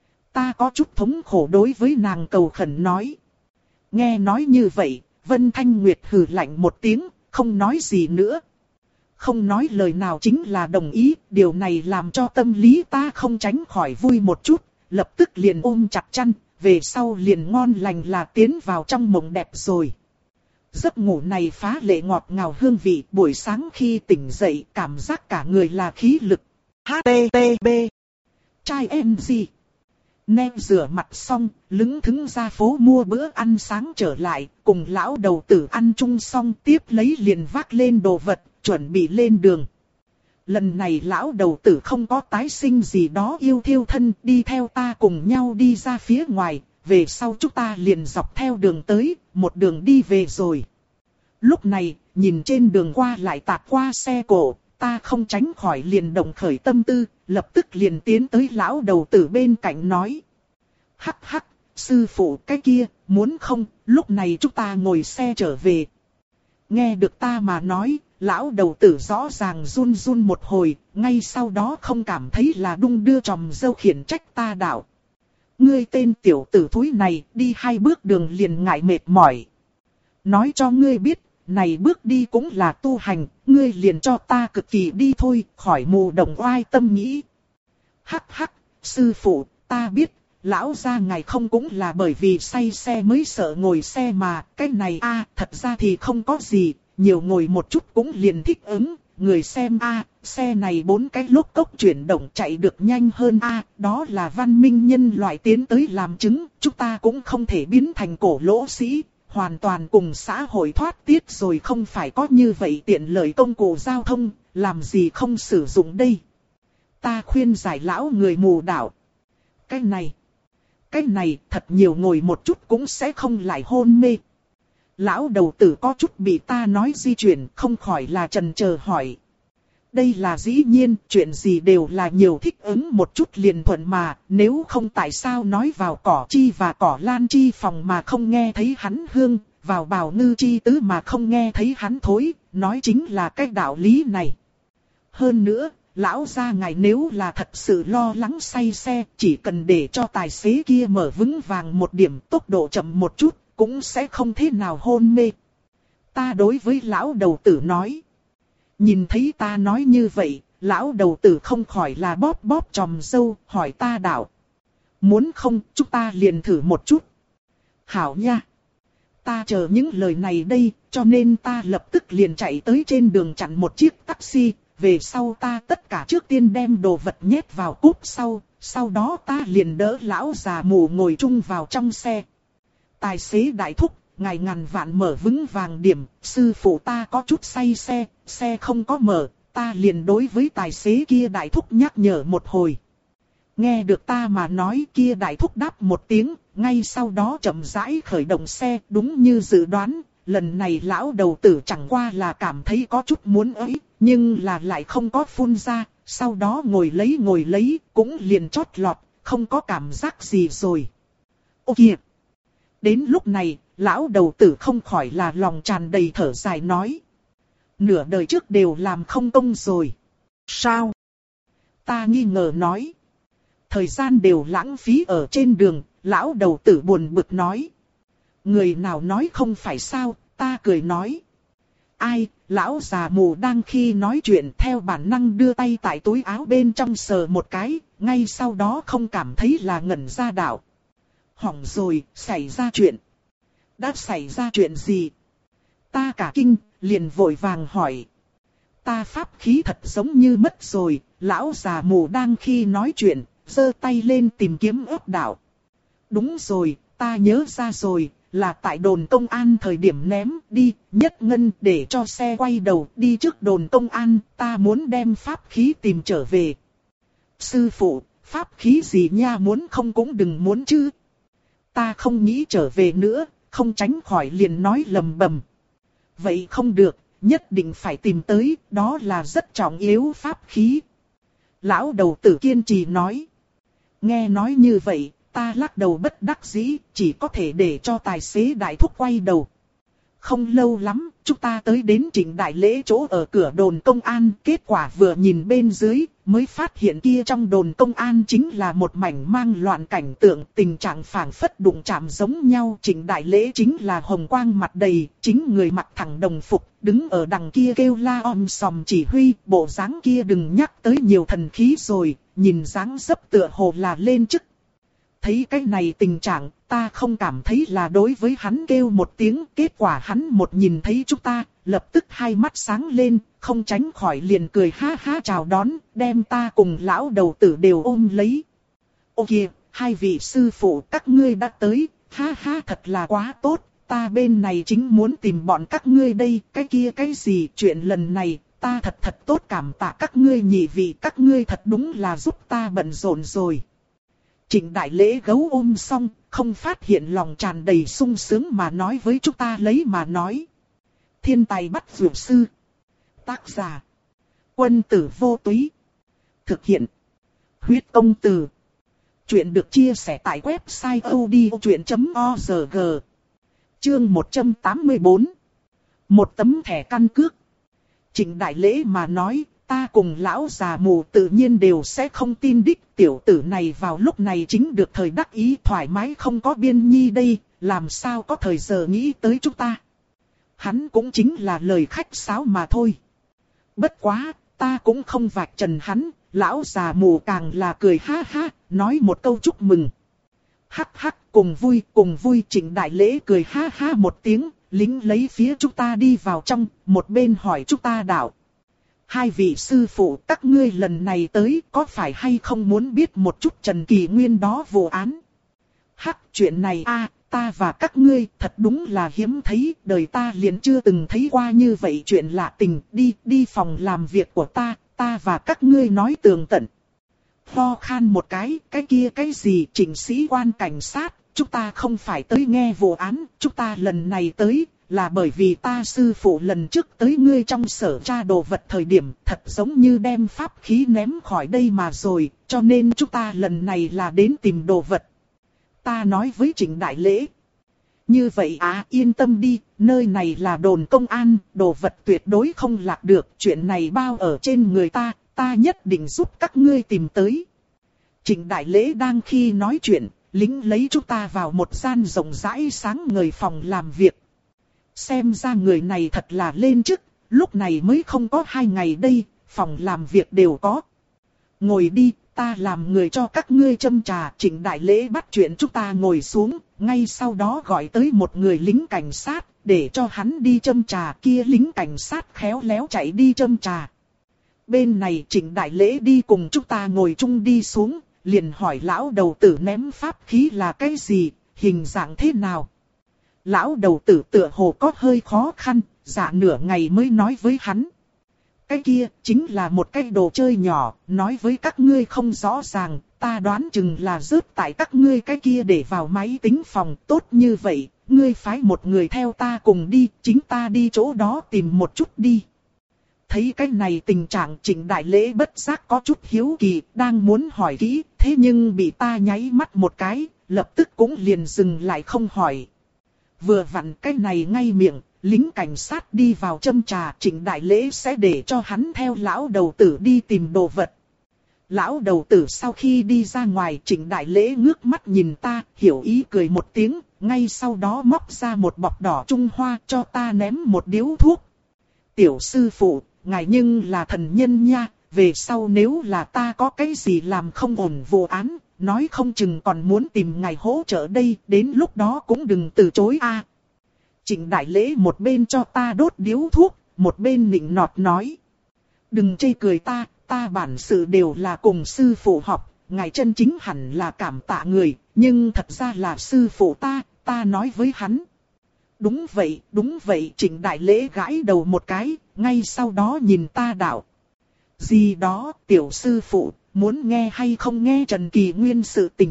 Ta có chút thống khổ đối với nàng cầu khẩn nói. Nghe nói như vậy, Vân Thanh Nguyệt hừ lạnh một tiếng, không nói gì nữa. Không nói lời nào chính là đồng ý, điều này làm cho tâm lý ta không tránh khỏi vui một chút, lập tức liền ôm chặt chăn, về sau liền ngon lành là tiến vào trong mộng đẹp rồi. Giấc ngủ này phá lệ ngọt ngào hương vị, buổi sáng khi tỉnh dậy cảm giác cả người là khí lực. hát tê tê pê Trai em gì? Nem rửa mặt xong, lững thững ra phố mua bữa ăn sáng trở lại, cùng lão đầu tử ăn chung xong tiếp lấy liền vác lên đồ vật, chuẩn bị lên đường. Lần này lão đầu tử không có tái sinh gì đó yêu thiêu thân, đi theo ta cùng nhau đi ra phía ngoài, về sau chúng ta liền dọc theo đường tới, một đường đi về rồi. Lúc này, nhìn trên đường qua lại tạt qua xe cổ, ta không tránh khỏi liền động khởi tâm tư, lập tức liền tiến tới lão đầu tử bên cạnh nói. Hắc hắc, sư phụ cái kia, muốn không, lúc này chúng ta ngồi xe trở về. Nghe được ta mà nói, lão đầu tử rõ ràng run run một hồi, ngay sau đó không cảm thấy là đung đưa tròm dâu khiển trách ta đạo. Ngươi tên tiểu tử thúi này, đi hai bước đường liền ngại mệt mỏi. Nói cho ngươi biết, này bước đi cũng là tu hành, ngươi liền cho ta cực kỳ đi thôi, khỏi mù đồng oai tâm nghĩ. Hắc hắc, sư phụ, ta biết, lão gia ngài không cũng là bởi vì say xe mới sợ ngồi xe mà, cái này a thật ra thì không có gì, nhiều ngồi một chút cũng liền thích ứng, người xem a xe này bốn cái lốp cốc chuyển động chạy được nhanh hơn a đó là văn minh nhân loại tiến tới làm chứng, chúng ta cũng không thể biến thành cổ lỗ sĩ. Hoàn toàn cùng xã hội thoát tiết rồi, không phải có như vậy tiện lợi công cụ giao thông, làm gì không sử dụng đây. Ta khuyên giải lão người mù đạo. Cái này, cái này thật nhiều ngồi một chút cũng sẽ không lại hôn mê. Lão đầu tử có chút bị ta nói di chuyển, không khỏi là chần chờ hỏi. Đây là dĩ nhiên, chuyện gì đều là nhiều thích ứng một chút liền thuận mà, nếu không tại sao nói vào cỏ chi và cỏ lan chi phòng mà không nghe thấy hắn hương, vào bào ngư chi tứ mà không nghe thấy hắn thối, nói chính là cái đạo lý này. Hơn nữa, lão gia ngài nếu là thật sự lo lắng say xe, chỉ cần để cho tài xế kia mở vững vàng một điểm, tốc độ chậm một chút, cũng sẽ không thế nào hôn mê. Ta đối với lão đầu tử nói. Nhìn thấy ta nói như vậy, lão đầu tử không khỏi là bóp bóp tròm râu, hỏi ta đạo. Muốn không, chúng ta liền thử một chút. Hảo nha. Ta chờ những lời này đây, cho nên ta lập tức liền chạy tới trên đường chặn một chiếc taxi. Về sau ta tất cả trước tiên đem đồ vật nhét vào cúp sau, sau đó ta liền đỡ lão già mù ngồi chung vào trong xe. Tài xế đại thúc, ngài ngàn vạn mở vững vàng điểm, sư phụ ta có chút say xe, xe không có mở, ta liền đối với tài xế kia đại thúc nhắc nhở một hồi. Nghe được ta mà nói, kia đại thúc đáp một tiếng, ngay sau đó chậm rãi khởi động xe, đúng như dự đoán, lần này lão đầu tử chẳng qua là cảm thấy có chút muốn ới, nhưng là lại không có phun ra, sau đó ngồi lấy ngồi lấy, cũng liền chót lọt, không có cảm giác gì rồi. Ô kìa! Đến lúc này, lão đầu tử không khỏi là lòng tràn đầy thở dài nói. Nửa đời trước đều làm không công rồi. Sao? Ta nghi ngờ nói. Thời gian đều lãng phí ở trên đường, lão đầu tử buồn bực nói. Người nào nói không phải sao, ta cười nói. Ai, lão già mù đang khi nói chuyện theo bản năng đưa tay tại túi áo bên trong sờ một cái, ngay sau đó không cảm thấy là ngẩn ra đạo. Hỏng rồi, xảy ra chuyện. Đã xảy ra chuyện gì? Ta cả kinh, liền vội vàng hỏi. Ta pháp khí thật giống như mất rồi, lão già mù đang khi nói chuyện, giơ tay lên tìm kiếm ớt đạo. Đúng rồi, ta nhớ ra rồi, là tại đồn công an thời điểm ném đi, nhất ngân để cho xe quay đầu đi trước đồn công an, ta muốn đem pháp khí tìm trở về. Sư phụ, pháp khí gì nha, muốn không cũng đừng muốn chứ. Ta không nghĩ trở về nữa, không tránh khỏi liền nói lầm bầm. Vậy không được, nhất định phải tìm tới, đó là rất trọng yếu pháp khí. Lão đầu tử kiên trì nói. Nghe nói như vậy, ta lắc đầu bất đắc dĩ, chỉ có thể để cho tài xế đại thúc quay đầu. Không lâu lắm, chúng ta tới đến Trịnh Đại Lễ chỗ ở cửa đồn công an, kết quả vừa nhìn bên dưới, mới phát hiện kia trong đồn công an chính là một mảnh mang loạn cảnh tượng, tình trạng phảng phất đụng chạm giống nhau. Trịnh Đại Lễ chính là hồng quang mặt đầy, chính người mặc thẳng đồng phục, đứng ở đằng kia kêu la om sòm chỉ huy, bộ dáng kia đừng nhắc tới nhiều thần khí rồi, nhìn dáng dấp tựa hồ là lên chức. Thấy cái này tình trạng, ta không cảm thấy là đối với hắn kêu một tiếng, kết quả hắn một nhìn thấy chúng ta, lập tức hai mắt sáng lên, không tránh khỏi liền cười ha ha chào đón, đem ta cùng lão đầu tử đều ôm lấy. Ô kìa, hai vị sư phụ các ngươi đã tới, ha ha thật là quá tốt, ta bên này chính muốn tìm bọn các ngươi đây, cái kia cái gì, chuyện lần này, ta thật thật tốt cảm tạ các ngươi nhị vị, các ngươi thật đúng là giúp ta bận rộn rồi. Trịnh Đại Lễ gấu ôm xong, không phát hiện lòng tràn đầy sung sướng mà nói với chúng ta lấy mà nói. Thiên tài bắt dược sư. Tác giả. Quân tử vô túy. Thực hiện. Huyết công từ. Chuyện được chia sẻ tại website odchuyện chấm org. Chương một trăm tám mươi tư. Một tấm thẻ căn cước. Trịnh Đại Lễ mà nói, ta cùng lão già mù tự nhiên đều sẽ không tin đích. Tiểu tử này vào lúc này chính được thời đắc ý thoải mái không có biên nhi đây, làm sao có thời giờ nghĩ tới chúng ta. Hắn cũng chính là lời khách sáo mà thôi. Bất quá, ta cũng không vạch trần hắn, lão già mù càng là cười ha ha, nói một câu chúc mừng. Hắc hắc, cùng vui, cùng vui. Trịnh Đại Lễ cười ha ha một tiếng, lính lấy phía chúng ta đi vào trong, một bên hỏi chúng ta đạo. Hai vị sư phụ các ngươi lần này tới có phải hay không muốn biết một chút Trần Kỳ Nguyên đó vụ án? Hắc, chuyện này a ta và các ngươi thật đúng là hiếm thấy, đời ta liền chưa từng thấy qua như vậy chuyện lạ tình, đi, đi phòng làm việc của ta, ta và các ngươi nói tường tận. Ho khan một cái, cái kia cái gì, Trịnh sĩ quan cảnh sát, chúng ta không phải tới nghe vụ án, chúng ta lần này tới, là bởi vì ta sư phụ lần trước tới ngươi trong sở tra đồ vật thời điểm thật giống như đem pháp khí ném khỏi đây mà rồi, cho nên chúng ta lần này là đến tìm đồ vật. Ta nói với Trịnh Đại Lễ. Như vậy à, yên tâm đi, nơi này là đồn công an, đồ vật tuyệt đối không lạc được, chuyện này bao ở trên người ta, ta nhất định giúp các ngươi tìm tới. Trịnh Đại Lễ đang khi nói chuyện, lính lấy chúng ta vào một gian rộng rãi sáng ngời phòng làm việc. Xem ra người này thật là lên chức, lúc này mới không có hai ngày đây, phòng làm việc đều có. Ngồi đi, ta làm người cho các ngươi châm trà. Trịnh Đại Lễ bắt chuyện chúng ta ngồi xuống, ngay sau đó gọi tới một người lính cảnh sát, để cho hắn đi châm trà. Kia lính cảnh sát khéo léo chạy đi châm trà. Bên này Trịnh Đại Lễ đi cùng chúng ta ngồi chung đi xuống, liền hỏi lão đầu tử ném pháp khí là cái gì, hình dạng thế nào. Lão đầu tử tựa hồ có hơi khó khăn, dạ nửa ngày mới nói với hắn. Cái kia chính là một cái đồ chơi nhỏ, nói với các ngươi không rõ ràng, ta đoán chừng là rớt tại các ngươi cái kia để vào máy tính phòng. Tốt như vậy, ngươi phái một người theo ta cùng đi, chính ta đi chỗ đó tìm một chút đi. Thấy cái này tình trạng Trịnh Đại Lễ bất giác có chút hiếu kỳ, đang muốn hỏi kỹ, thế nhưng bị ta nháy mắt một cái, lập tức cũng liền dừng lại không hỏi. Vừa vặn cái này ngay miệng, lính cảnh sát đi vào châm trà, Trịnh Đại Lễ sẽ để cho hắn theo lão đầu tử đi tìm đồ vật. Lão đầu tử sau khi đi ra ngoài, Trịnh Đại Lễ ngước mắt nhìn ta, hiểu ý cười một tiếng, ngay sau đó móc ra một bọc đỏ Trung Hoa cho ta ném một điếu thuốc. Tiểu sư phụ, ngài nhưng là thần nhân nha, về sau nếu là ta có cái gì làm không ổn vụ án, nói không chừng còn muốn tìm ngài hỗ trợ đây, đến lúc đó cũng đừng từ chối a. Trịnh Đại Lễ một bên cho ta đốt điếu thuốc, một bên nịnh nọt nói. Đừng chê cười ta, ta bản sự đều là cùng sư phụ học, ngài chân chính hẳn là cảm tạ người, nhưng thật ra là sư phụ ta, ta nói với hắn. Đúng vậy, đúng vậy, Trịnh Đại Lễ gãi đầu một cái, ngay sau đó nhìn ta đạo. Gì đó, tiểu sư phụ, muốn nghe hay không nghe Trần Kỳ Nguyên sự tình.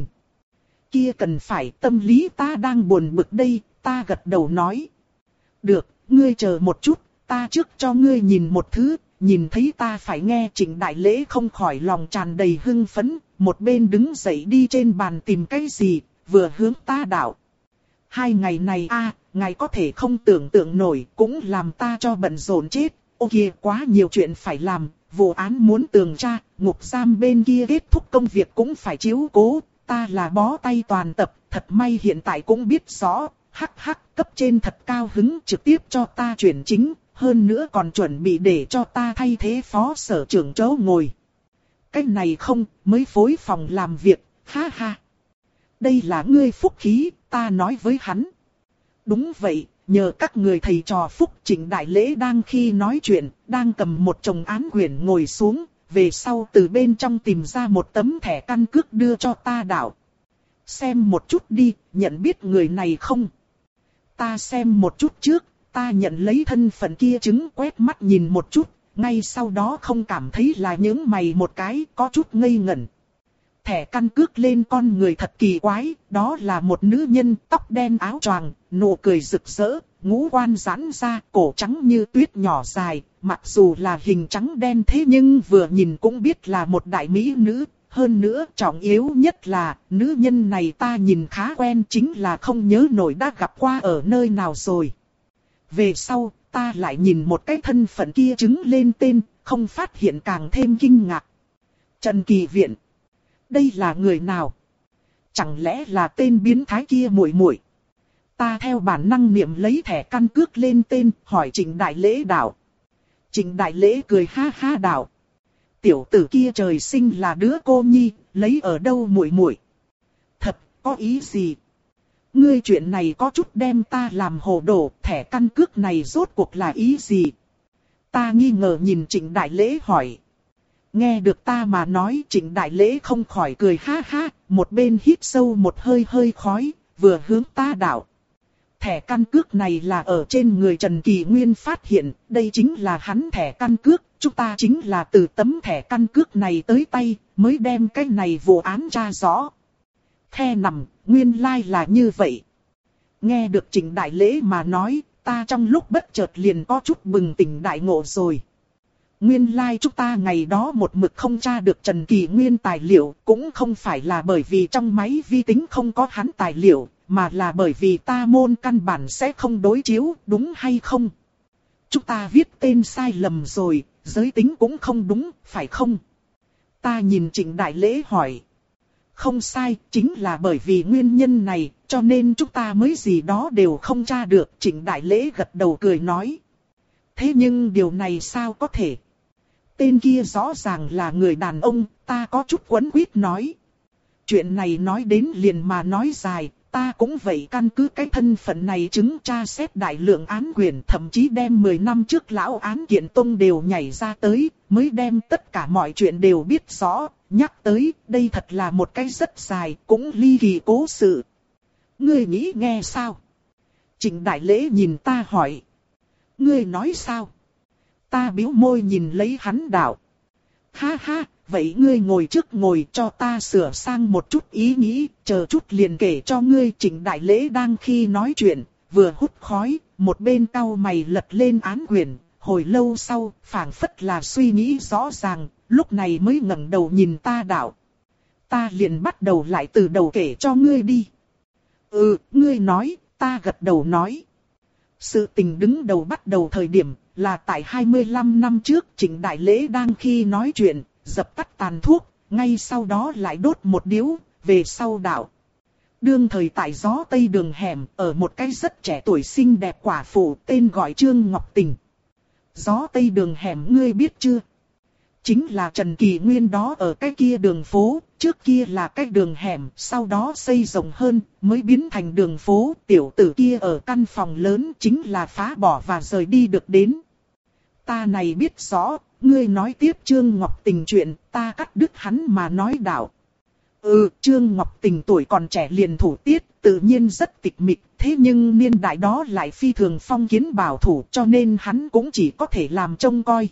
Kia cần phải, tâm lý ta đang buồn bực đây, ta gật đầu nói. Được, ngươi chờ một chút, ta trước cho ngươi nhìn một thứ, nhìn thấy ta phải nghe. Trịnh Đại Lễ không khỏi lòng tràn đầy hưng phấn, một bên đứng dậy đi trên bàn tìm cái gì, vừa hướng ta đạo. Hai ngày này a, ngài có thể không tưởng tượng nổi, cũng làm ta cho bận rộn chết. Ô kìa, quá nhiều chuyện phải làm, vụ án muốn tường tra, ngục giam bên kia kết thúc công việc cũng phải chiếu cố, ta là bó tay toàn tập, thật may hiện tại cũng biết rõ, hắc hắc, cấp trên thật cao hứng trực tiếp cho ta chuyển chính, hơn nữa còn chuẩn bị để cho ta thay thế phó sở trưởng chỗ ngồi. Cái này không, mới phối phòng làm việc, ha ha. Đây là ngươi phúc khí, ta nói với hắn. Đúng vậy, nhờ các người thầy trò phúc. Trịnh Đại Lễ đang khi nói chuyện, đang cầm một chồng án quyển ngồi xuống, về sau từ bên trong tìm ra một tấm thẻ căn cước đưa cho ta đạo. Xem một chút đi, nhận biết người này không? Ta xem một chút trước, ta nhận lấy thân phận kia chứng, quét mắt nhìn một chút, ngay sau đó không cảm thấy là những mày một cái, có chút ngây ngẩn. Thẻ căn cước lên con người thật kỳ quái, đó là một nữ nhân tóc đen áo choàng, nụ cười rực rỡ, ngũ quan giãn ra, cổ trắng như tuyết nhỏ dài, mặc dù là hình trắng đen thế nhưng vừa nhìn cũng biết là một đại mỹ nữ. Hơn nữa trọng yếu nhất là, nữ nhân này ta nhìn khá quen, chính là không nhớ nổi đã gặp qua ở nơi nào rồi. Về sau, ta lại nhìn một cái thân phận kia chứng lên tên, không phát hiện càng thêm kinh ngạc. Trần Kỳ Viện. Đây là người nào? Chẳng lẽ là tên biến thái kia muội muội? Ta theo bản năng niệm lấy thẻ căn cước lên tên, hỏi Trịnh Đại Lễ đạo. Trịnh Đại Lễ cười ha ha đạo. Tiểu tử kia trời sinh là đứa cô nhi, lấy ở đâu muội muội? Thật, có ý gì? Ngươi chuyện này có chút đem ta làm hồ đồ, thẻ căn cước này rốt cuộc là ý gì? Ta nghi ngờ nhìn Trịnh Đại Lễ hỏi. Nghe được ta mà nói, Trịnh Đại Lễ không khỏi cười ha ha, một bên hít sâu một hơi hơi khói, vừa hướng ta đạo. Thẻ căn cước này là ở trên người Trần Kỳ Nguyên phát hiện, đây chính là hắn thẻ căn cước, chúng ta chính là từ tấm thẻ căn cước này tới tay, mới đem cái này vụ án tra rõ. Khe nằm, nguyên lai là như vậy. Nghe được Trịnh Đại Lễ mà nói, ta trong lúc bất chợt liền có chút bừng tỉnh đại ngộ rồi. Nguyên lai chúng ta ngày đó một mực không tra được Trần Kỳ Nguyên tài liệu, cũng không phải là bởi vì trong máy vi tính không có hắn tài liệu, mà là bởi vì ta môn căn bản sẽ không đối chiếu, đúng hay không? Chúng ta viết tên sai lầm rồi, giới tính cũng không đúng, phải không? Ta nhìn Trịnh Đại Lễ hỏi. Không sai, chính là bởi vì nguyên nhân này, cho nên chúng ta mới gì đó đều không tra được. Trịnh Đại Lễ gật đầu cười nói. Thế nhưng điều này sao có thể? Tên kia rõ ràng là người đàn ông, ta có chút quấn quýt nói. Chuyện này nói đến liền mà nói dài, ta cũng vậy căn cứ cái thân phận này chứng tra xét đại lượng án quyền, thậm chí đem mười năm trước lão án kiện tông đều nhảy ra tới, mới đem tất cả mọi chuyện đều biết rõ. Nhắc tới, đây thật là một cái rất dài, cũng ly kỳ cố sự. Ngươi nghĩ nghe sao? Trịnh Đại Lễ nhìn ta hỏi. Ngươi nói sao? Ta bĩu môi nhìn lấy hắn đạo. Ha ha, vậy ngươi ngồi trước ngồi cho ta sửa sang một chút ý nghĩ, chờ chút liền kể cho ngươi. Trịnh Đại Lễ đang khi nói chuyện, vừa hút khói, một bên cau mày lật lên án quyển, hồi lâu sau, phảng phất là suy nghĩ rõ ràng, lúc này mới ngẩng đầu nhìn ta đạo. Ta liền bắt đầu lại từ đầu kể cho ngươi đi. Ừ, ngươi nói, ta gật đầu nói. Sự tình đứng đầu bắt đầu thời điểm, là tại hai mươi lăm năm trước. Trịnh Đại Lễ đang khi nói chuyện, dập tắt tàn thuốc, ngay sau đó lại đốt một điếu, về sau đạo. Đương thời tại gió Tây đường hẻm, ở một cái rất trẻ tuổi xinh đẹp quả phụ tên gọi Trương Ngọc Tình. Gió Tây đường hẻm ngươi biết chưa? Chính là Trần Kỳ Nguyên đó ở cái kia đường phố, trước kia là cái đường hẻm, sau đó xây rộng hơn, mới biến thành đường phố. Tiểu tử kia ở căn phòng lớn chính là phá bỏ và rời đi được đến. Ta này biết rõ, ngươi nói tiếp Trương Ngọc Tình chuyện, ta cắt đứt hắn mà nói đạo. Ừ, Trương Ngọc Tình tuổi còn trẻ liền thủ tiết, tự nhiên rất tịch mịch, thế nhưng niên đại đó lại phi thường phong kiến bảo thủ, cho nên hắn cũng chỉ có thể làm trông coi.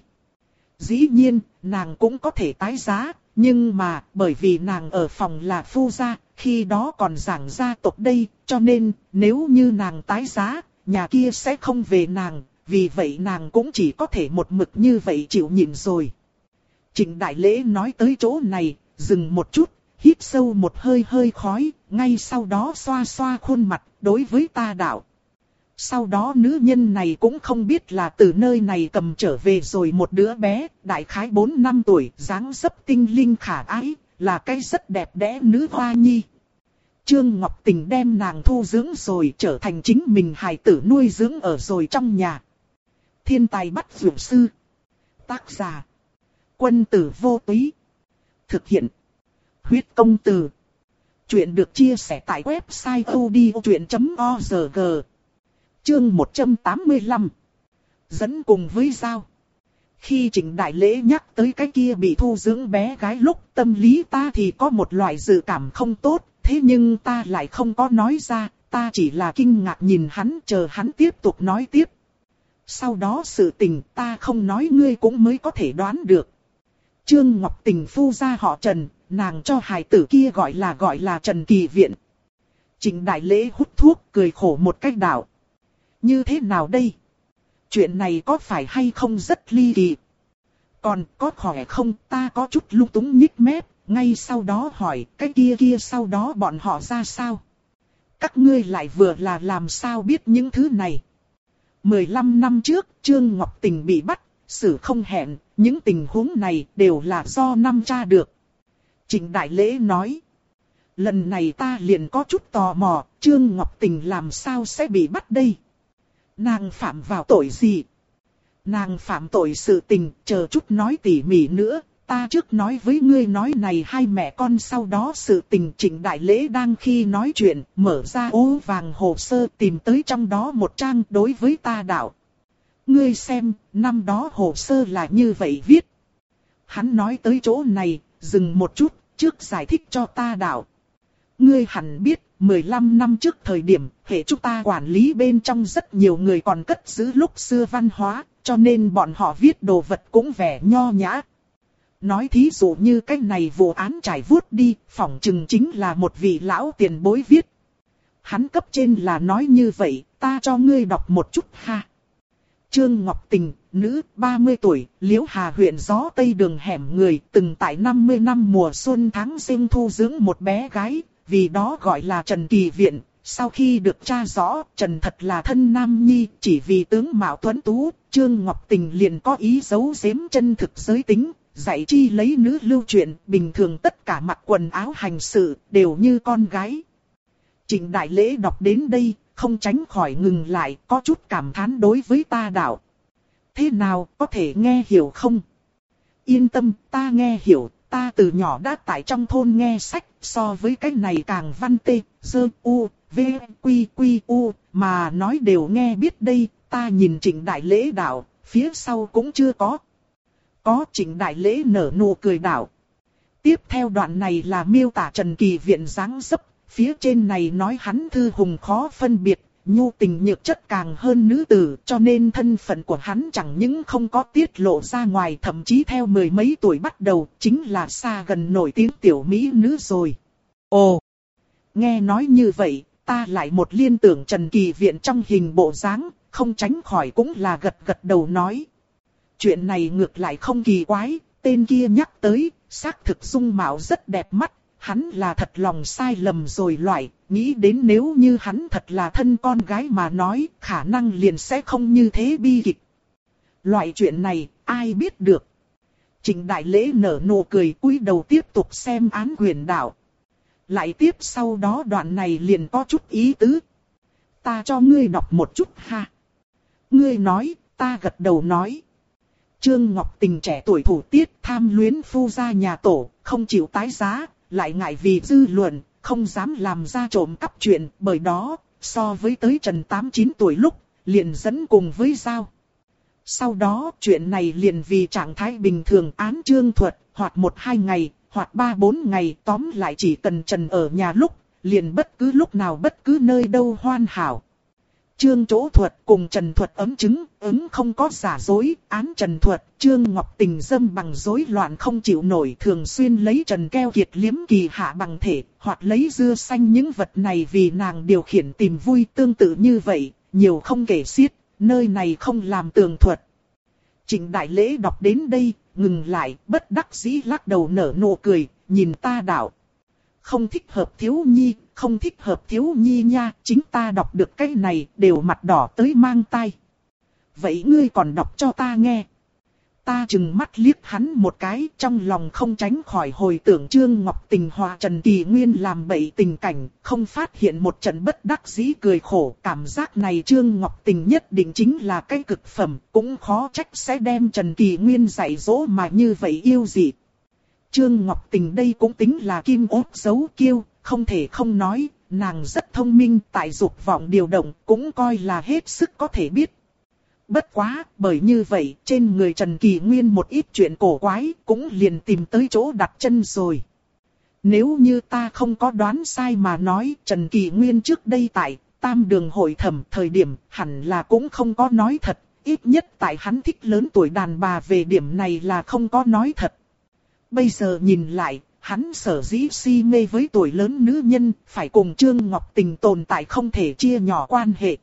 Dĩ nhiên, nàng cũng có thể tái giá, nhưng mà, bởi vì nàng ở phòng là phu gia, khi đó còn giảng gia tộc đây, cho nên, nếu như nàng tái giá, nhà kia sẽ không về nàng, vì vậy nàng cũng chỉ có thể một mực như vậy chịu nhịn rồi. Trịnh Đại Lễ nói tới chỗ này, dừng một chút, hít sâu một hơi hơi khói, ngay sau đó xoa xoa khuôn mặt, đối với ta đạo. Sau đó nữ nhân này cũng không biết là từ nơi này cầm trở về rồi một đứa bé, đại khái bốn năm tuổi, dáng dấp tinh linh khả ái, là cái rất đẹp đẽ nữ hoa nhi. Trương Ngọc Tình đem nàng thu dưỡng rồi, trở thành chính mình hài tử nuôi dưỡng ở rồi trong nhà. Thiên tài bắt dược sư. Tác giả: Quân tử vô túy. Thực hiện: Huyết công từ. Chuyện được chia sẻ tại website odchuyện chấm org. Chương một trăm tám mươi lăm. Dẫn cùng với dao. Khi Trịnh Đại Lễ nhắc tới cái kia bị thu dưỡng bé gái lúc, tâm lý ta thì có một loại dự cảm không tốt, thế nhưng ta lại không có nói ra, ta chỉ là kinh ngạc nhìn hắn, chờ hắn tiếp tục nói tiếp. Sau đó sự tình ta không nói ngươi cũng mới có thể đoán được. Trương Ngọc Tình phu gia họ Trần, nàng cho hài tử kia gọi là gọi là Trần Kỳ Viện. Trịnh Đại Lễ hút thuốc cười khổ một cách đạo. Như thế nào đây? Chuyện này có phải hay không rất ly kỳ? Còn có khỏe không? Ta có chút lung túng nhích mép, ngay sau đó hỏi cái kia kia sau đó bọn họ ra sao? Các ngươi lại vừa là làm sao biết những thứ này? mười lăm năm trước, Trương Ngọc Tình bị bắt, xử không hẹn, những tình huống này đều là do năm tra được. Trịnh Đại Lễ nói. Lần này ta liền có chút tò mò, Trương Ngọc Tình làm sao sẽ bị bắt đây? Nàng phạm vào tội gì? Nàng phạm tội sự tình, chờ chút nói tỉ mỉ nữa, ta trước nói với ngươi nói này hai mẹ con sau đó sự tình. Trịnh Đại Lễ đang khi nói chuyện, mở ra ố vàng hồ sơ tìm tới trong đó một trang đối với ta đạo. Ngươi xem, năm đó hồ sơ là như vậy viết. Hắn nói tới chỗ này, dừng một chút, trước giải thích cho ta đạo. Ngươi hẳn biết, mười lăm năm trước thời điểm, hệ chúng ta quản lý bên trong rất nhiều người còn cất giữ lúc xưa văn hóa, cho nên bọn họ viết đồ vật cũng vẻ nho nhã. Nói thí dụ như cái này vụ án trải vuốt đi, phỏng chừng chính là một vị lão tiền bối viết. Hắn cấp trên là nói như vậy, ta cho ngươi đọc một chút ha. Trương Ngọc Tình, nữ, ba mươi tuổi, Liễu Hà huyện gió Tây đường hẻm người, từng tại năm mươi năm mùa xuân tháng sinh thu dưỡng một bé gái, vì đó gọi là Trần Kỳ Viện. Sau khi được tra rõ, Trần thật là thân nam nhi, chỉ vì tướng mạo tuấn tú, Trương Ngọc Tình liền có ý giấu giếm chân thực giới tính, dạy chi lấy nữ lưu truyền, bình thường tất cả mặc quần áo hành sự, đều như con gái. Trịnh Đại Lễ đọc đến đây, không tránh khỏi ngừng lại, có chút cảm thán đối với ta đạo. Thế nào, có thể nghe hiểu không? Yên tâm, ta nghe hiểu, ta từ nhỏ đã tại trong thôn nghe sách, so với cái này càng văn tê, dơ, u, v, quy, quy, u, mà nói đều nghe biết đây. Ta nhìn Trịnh Đại Lễ đạo, phía sau cũng chưa có. Có. Trịnh Đại Lễ nở nụ cười đạo. Tiếp theo đoạn này là miêu tả Trần Kỳ Viện dáng dấp, phía trên này nói hắn thư hùng khó phân biệt, nhu tình nhược chất càng hơn nữ tử, cho nên thân phận của hắn chẳng những không có tiết lộ ra ngoài, thậm chí theo mười mấy tuổi bắt đầu, chính là xa gần nổi tiếng tiểu mỹ nữ rồi. Ồ! Nghe nói như vậy, ta lại một liên tưởng Trần Kỳ Viện trong hình bộ dáng, không tránh khỏi cũng là gật gật đầu nói. Chuyện này ngược lại không kỳ quái, tên kia nhắc tới, xác thực dung mạo rất đẹp mắt, hắn là thật lòng sai lầm rồi loại, nghĩ đến nếu như hắn thật là thân con gái mà nói, khả năng liền sẽ không như thế bi kịch. Loại chuyện này, ai biết được. Trịnh Đại Lễ nở nụ cười cúi đầu tiếp tục xem án quyền đạo. Lại tiếp sau đó đoạn này liền có chút ý tứ. Ta cho ngươi đọc một chút ha. Ngươi nói, ta gật đầu nói. Trương Ngọc Tình trẻ tuổi thủ tiết tham luyến phu gia nhà tổ, không chịu tái giá, lại ngại vì dư luận, không dám làm ra trộm cắp chuyện, bởi đó, so với tới Trần tám chín tuổi lúc, liền dẫn cùng với Giao. Sau đó, chuyện này liền vì trạng thái bình thường án Trương Thuật, hoặc một hai ngày, hoặc ba bốn ngày, tóm lại chỉ cần Trần ở nhà lúc, liền bất cứ lúc nào bất cứ nơi đâu hoàn hảo. Trương Chỗ Thuật cùng Trần Thuật ấm chứng, ứng không có giả dối, án Trần Thuật, Trương Ngọc Tình dâm bằng rối loạn không chịu nổi, thường xuyên lấy trần keo kiệt liếm kỳ hạ bằng thể, hoặc lấy dưa xanh những vật này vì nàng điều khiển tìm vui, tương tự như vậy, nhiều không kể xiết, nơi này không làm tường thuật. Trịnh Đại Lễ đọc đến đây, ngừng lại, bất đắc dĩ lắc đầu nở nụ cười, nhìn ta đạo. Không thích hợp thiếu nhi, không thích hợp thiếu nhi nha, chính ta đọc được cái này, đều mặt đỏ tới mang tai. Vậy ngươi còn đọc cho ta nghe. Ta chừng mắt liếc hắn một cái, trong lòng không tránh khỏi hồi tưởng Trương Ngọc Tình hòa Trần Kỳ Nguyên làm bậy tình cảnh, không phát hiện một trận bất đắc dĩ cười khổ. Cảm giác này Trương Ngọc Tình nhất định chính là cái cực phẩm, cũng khó trách sẽ đem Trần Kỳ Nguyên dạy dỗ mà như vậy yêu dị. Trương Ngọc Tình đây cũng tính là kim ốt dấu kiêu, không thể không nói, nàng rất thông minh, tại dục vọng điều động, cũng coi là hết sức có thể biết. Bất quá, bởi như vậy, trên người Trần Kỳ Nguyên một ít chuyện cổ quái, cũng liền tìm tới chỗ đặt chân rồi. Nếu như ta không có đoán sai mà nói, Trần Kỳ Nguyên trước đây tại Tam Đường hội thẩm thời điểm, hẳn là cũng không có nói thật, ít nhất tại hắn thích lớn tuổi đàn bà về điểm này là không có nói thật. Bây giờ nhìn lại, hắn sở dĩ si mê với tuổi lớn nữ nhân, phải cùng Trương Ngọc Tình tồn tại không thể chia nhỏ quan hệ.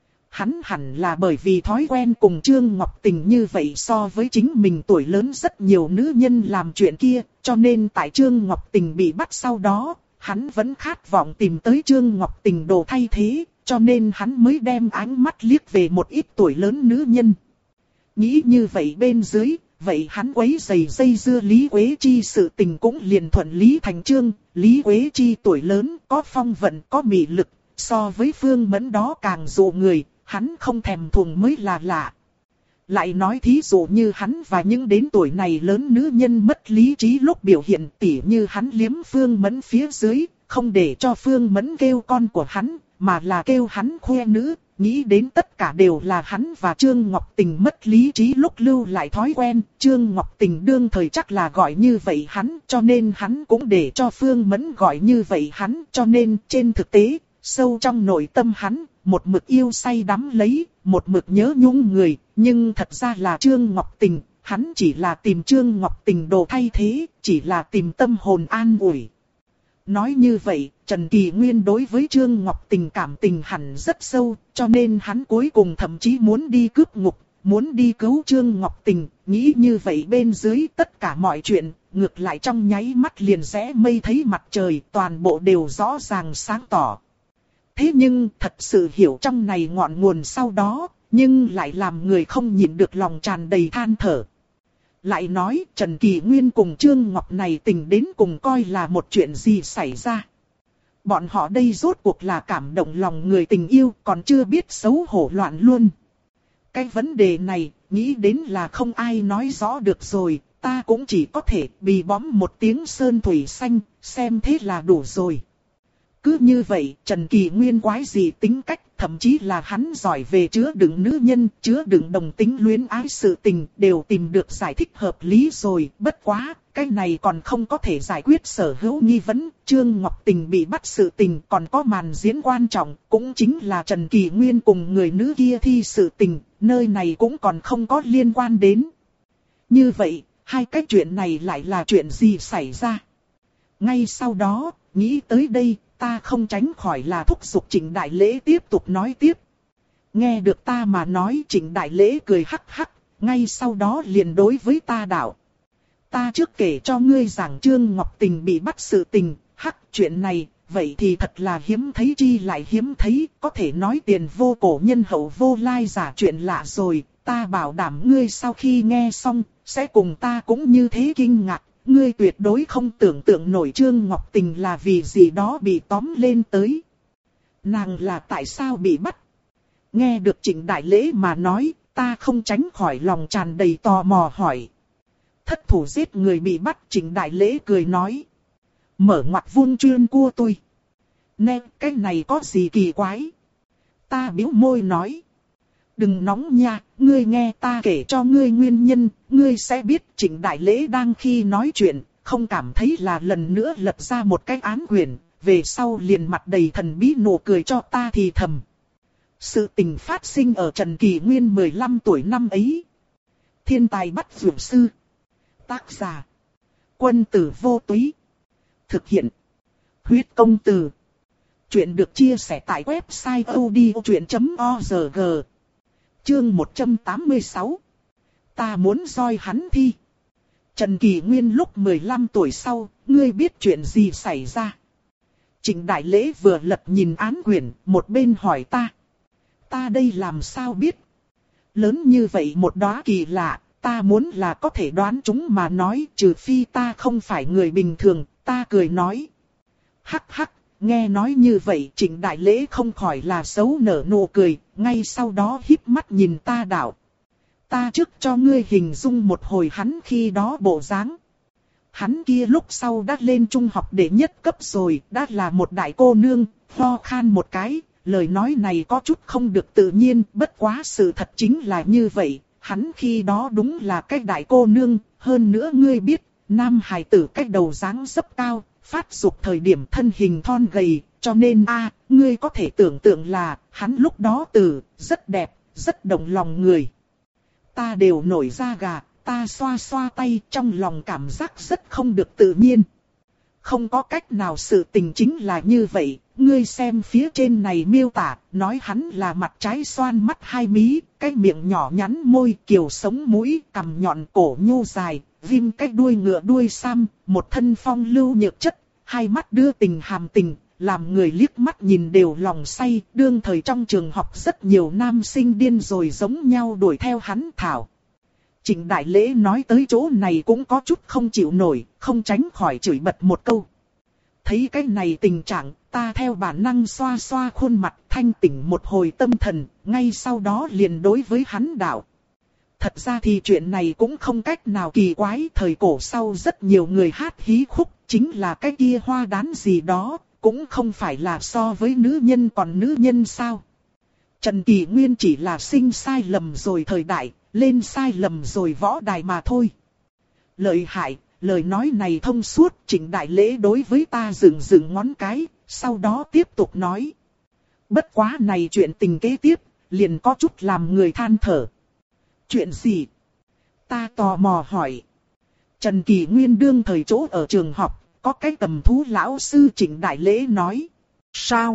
Hắn hẳn là bởi vì thói quen cùng Trương Ngọc Tình như vậy so với chính mình tuổi lớn rất nhiều nữ nhân làm chuyện kia, cho nên tại Trương Ngọc Tình bị bắt sau đó, hắn vẫn khát vọng tìm tới Trương Ngọc Tình đồ thay thế, cho nên hắn mới đem ánh mắt liếc về một ít tuổi lớn nữ nhân. Nghĩ như vậy bên dưới, vậy hắn quấy giày dây dưa Lý Quế Chi sự tình cũng liền thuận lý thành chương. Lý Quế Chi tuổi lớn, có phong vận, có mị lực, so với Phương Mẫn đó càng dụ người, hắn không thèm thuồng mới là lạ. Lại nói thí dụ như hắn và những đến tuổi này lớn nữ nhân mất lý trí lúc biểu hiện, tỉ như hắn liếm Phương Mẫn phía dưới, không để cho Phương Mẫn kêu con của hắn, mà là kêu hắn khoe nữ. Nghĩ đến tất cả đều là hắn và Trương Ngọc Tình mất lý trí lúc lưu lại thói quen. Trương Ngọc Tình đương thời chắc là gọi như vậy hắn, cho nên hắn cũng để cho Phương Mẫn gọi như vậy hắn. Cho nên trên thực tế, sâu trong nội tâm hắn, một mực yêu say đắm lấy, một mực nhớ nhung người. Nhưng thật ra là Trương Ngọc Tình, hắn chỉ là tìm Trương Ngọc Tình đồ thay thế, chỉ là tìm tâm hồn an ủi. Nói như vậy, Trần Kỳ Nguyên đối với Trương Ngọc Tình cảm tình hẳn rất sâu, cho nên hắn cuối cùng thậm chí muốn đi cướp ngục, muốn đi cứu Trương Ngọc Tình. Nghĩ như vậy bên dưới tất cả mọi chuyện, ngược lại trong nháy mắt liền rẽ mây thấy mặt trời, toàn bộ đều rõ ràng sáng tỏ. Thế nhưng thật sự hiểu trong này ngọn nguồn sau đó, nhưng lại làm người không nhịn được lòng tràn đầy than thở. Lại nói Trần Kỳ Nguyên cùng Trương Ngọc này tình đến cùng coi là một chuyện gì xảy ra. Bọn họ đây rốt cuộc là cảm động lòng người tình yêu, còn chưa biết xấu hổ loạn luôn. Cái vấn đề này, nghĩ đến là không ai nói rõ được rồi, ta cũng chỉ có thể bì bõm một tiếng sơn thủy xanh, xem thế là đủ rồi. Cứ như vậy, Trần Kỳ Nguyên quái gì tính cách, thậm chí là hắn giỏi về chứa đựng nữ nhân, chứa đựng đồng tính luyến ái sự tình, đều tìm được giải thích hợp lý rồi. Bất quá, cái này còn không có thể giải quyết sở hữu nghi vấn. Trương Ngọc Tình bị bắt sự tình, còn có màn diễn quan trọng, cũng chính là Trần Kỳ Nguyên cùng người nữ kia thi sự tình, nơi này cũng còn không có liên quan đến. Như vậy, hai cái chuyện này lại là chuyện gì xảy ra? Ngay sau đó, nghĩ tới đây, ta không tránh khỏi là thúc giục Trịnh Đại Lễ tiếp tục nói tiếp. Nghe được ta mà nói, Trịnh Đại Lễ cười hắc hắc, ngay sau đó liền đối với ta đạo. Ta trước kể cho ngươi rằng Trương Ngọc Tình bị bắt sự tình, hắc chuyện này, vậy thì thật là hiếm thấy chi lại hiếm thấy, có thể nói tiền vô cổ nhân hậu vô lai giả chuyện lạ rồi, ta bảo đảm ngươi sau khi nghe xong, sẽ cùng ta cũng như thế kinh ngạc. Ngươi tuyệt đối không tưởng tượng nổi Trương Ngọc Tình là vì gì đó bị tóm lên tới. Nàng là tại sao bị bắt? Nghe được Trịnh Đại Lễ mà nói, ta không tránh khỏi lòng tràn đầy tò mò hỏi. Thất thủ giết người bị bắt, Trịnh Đại Lễ cười nói. Mở ngoặc vuông chuyên cua tôi. Nè, cái này có gì kỳ quái? Ta bĩu môi nói. Đừng nóng nha, ngươi nghe ta kể cho ngươi nguyên nhân, ngươi sẽ biết Trịnh Đại Lễ đang khi nói chuyện, không cảm thấy là lần nữa lật ra một cái án quyển, về sau liền mặt đầy thần bí nụ cười cho ta thì thầm. Sự tình phát sinh ở Trần Kỳ Nguyên mười lăm tuổi năm ấy. Thiên tài bắt dược sư. Tác giả. Quân tử vô túy. Thực hiện. Huyết công từ. Chuyện được chia sẻ tại website odchuyện chấm org. Chương một trăm tám mươi sáu. Ta muốn roi hắn thi. Trần Kỳ Nguyên lúc mười lăm tuổi sau, ngươi biết chuyện gì xảy ra? Trịnh Đại Lễ vừa lật nhìn án quyển, một bên hỏi ta. Ta đây làm sao biết? Lớn như vậy một đóa kỳ lạ, ta muốn là có thể đoán chúng mà nói, trừ phi ta không phải người bình thường, ta cười nói. Hắc hắc. Nghe nói như vậy, Trịnh Đại Lễ không khỏi là xấu nở nụ cười, ngay sau đó híp mắt nhìn ta đạo. Ta trước cho ngươi hình dung một hồi hắn khi đó bộ dáng. Hắn kia lúc sau đã lên trung học đệ nhất cấp rồi, đã là một đại cô nương, ho khan một cái, lời nói này có chút không được tự nhiên, bất quá sự thật chính là như vậy, hắn khi đó đúng là cái đại cô nương, hơn nữa ngươi biết, nam hài tử cái đầu dáng dấp cao. Phát dục thời điểm thân hình thon gầy, cho nên a à, ngươi có thể tưởng tượng là, hắn lúc đó từ, rất đẹp, rất động lòng người. Ta đều nổi da gà, ta xoa xoa tay trong lòng cảm giác rất không được tự nhiên. Không có cách nào sự tình chính là như vậy, ngươi xem phía trên này miêu tả, nói hắn là mặt trái xoan mắt hai mí, cái miệng nhỏ nhắn môi kiều sống mũi, cằm nhọn cổ nhô dài. Vim cái đuôi ngựa đuôi sam, một thân phong lưu nhược chất, hai mắt đưa tình hàm tình, làm người liếc mắt nhìn đều lòng say. Đương thời trong trường học rất nhiều nam sinh điên rồi giống nhau đuổi theo hắn thảo. Trịnh Đại Lễ nói tới chỗ này cũng có chút không chịu nổi, không tránh khỏi chửi bật một câu. Thấy cái này tình trạng, ta theo bản năng xoa xoa khuôn mặt thanh tỉnh một hồi tâm thần, ngay sau đó liền đối với hắn đạo. Thật ra thì chuyện này cũng không cách nào kỳ quái, thời cổ sau rất nhiều người hát hí khúc, chính là cái kia hoa đán gì đó, cũng không phải là so với nữ nhân còn nữ nhân sao. Trần Kỳ Nguyên chỉ là sinh sai lầm rồi thời đại, lên sai lầm rồi võ đài mà thôi. Lợi hại, lời nói này thông suốt, Trịnh Đại Lễ đối với ta dựng dựng ngón cái, sau đó tiếp tục nói. Bất quá này chuyện tình kế tiếp, liền có chút làm người than thở. Chuyện gì? Ta tò mò hỏi. Trần Kỳ Nguyên đương thời chỗ ở trường học, có cái tầm thú lão sư Trịnh Đại Lễ nói. Sao?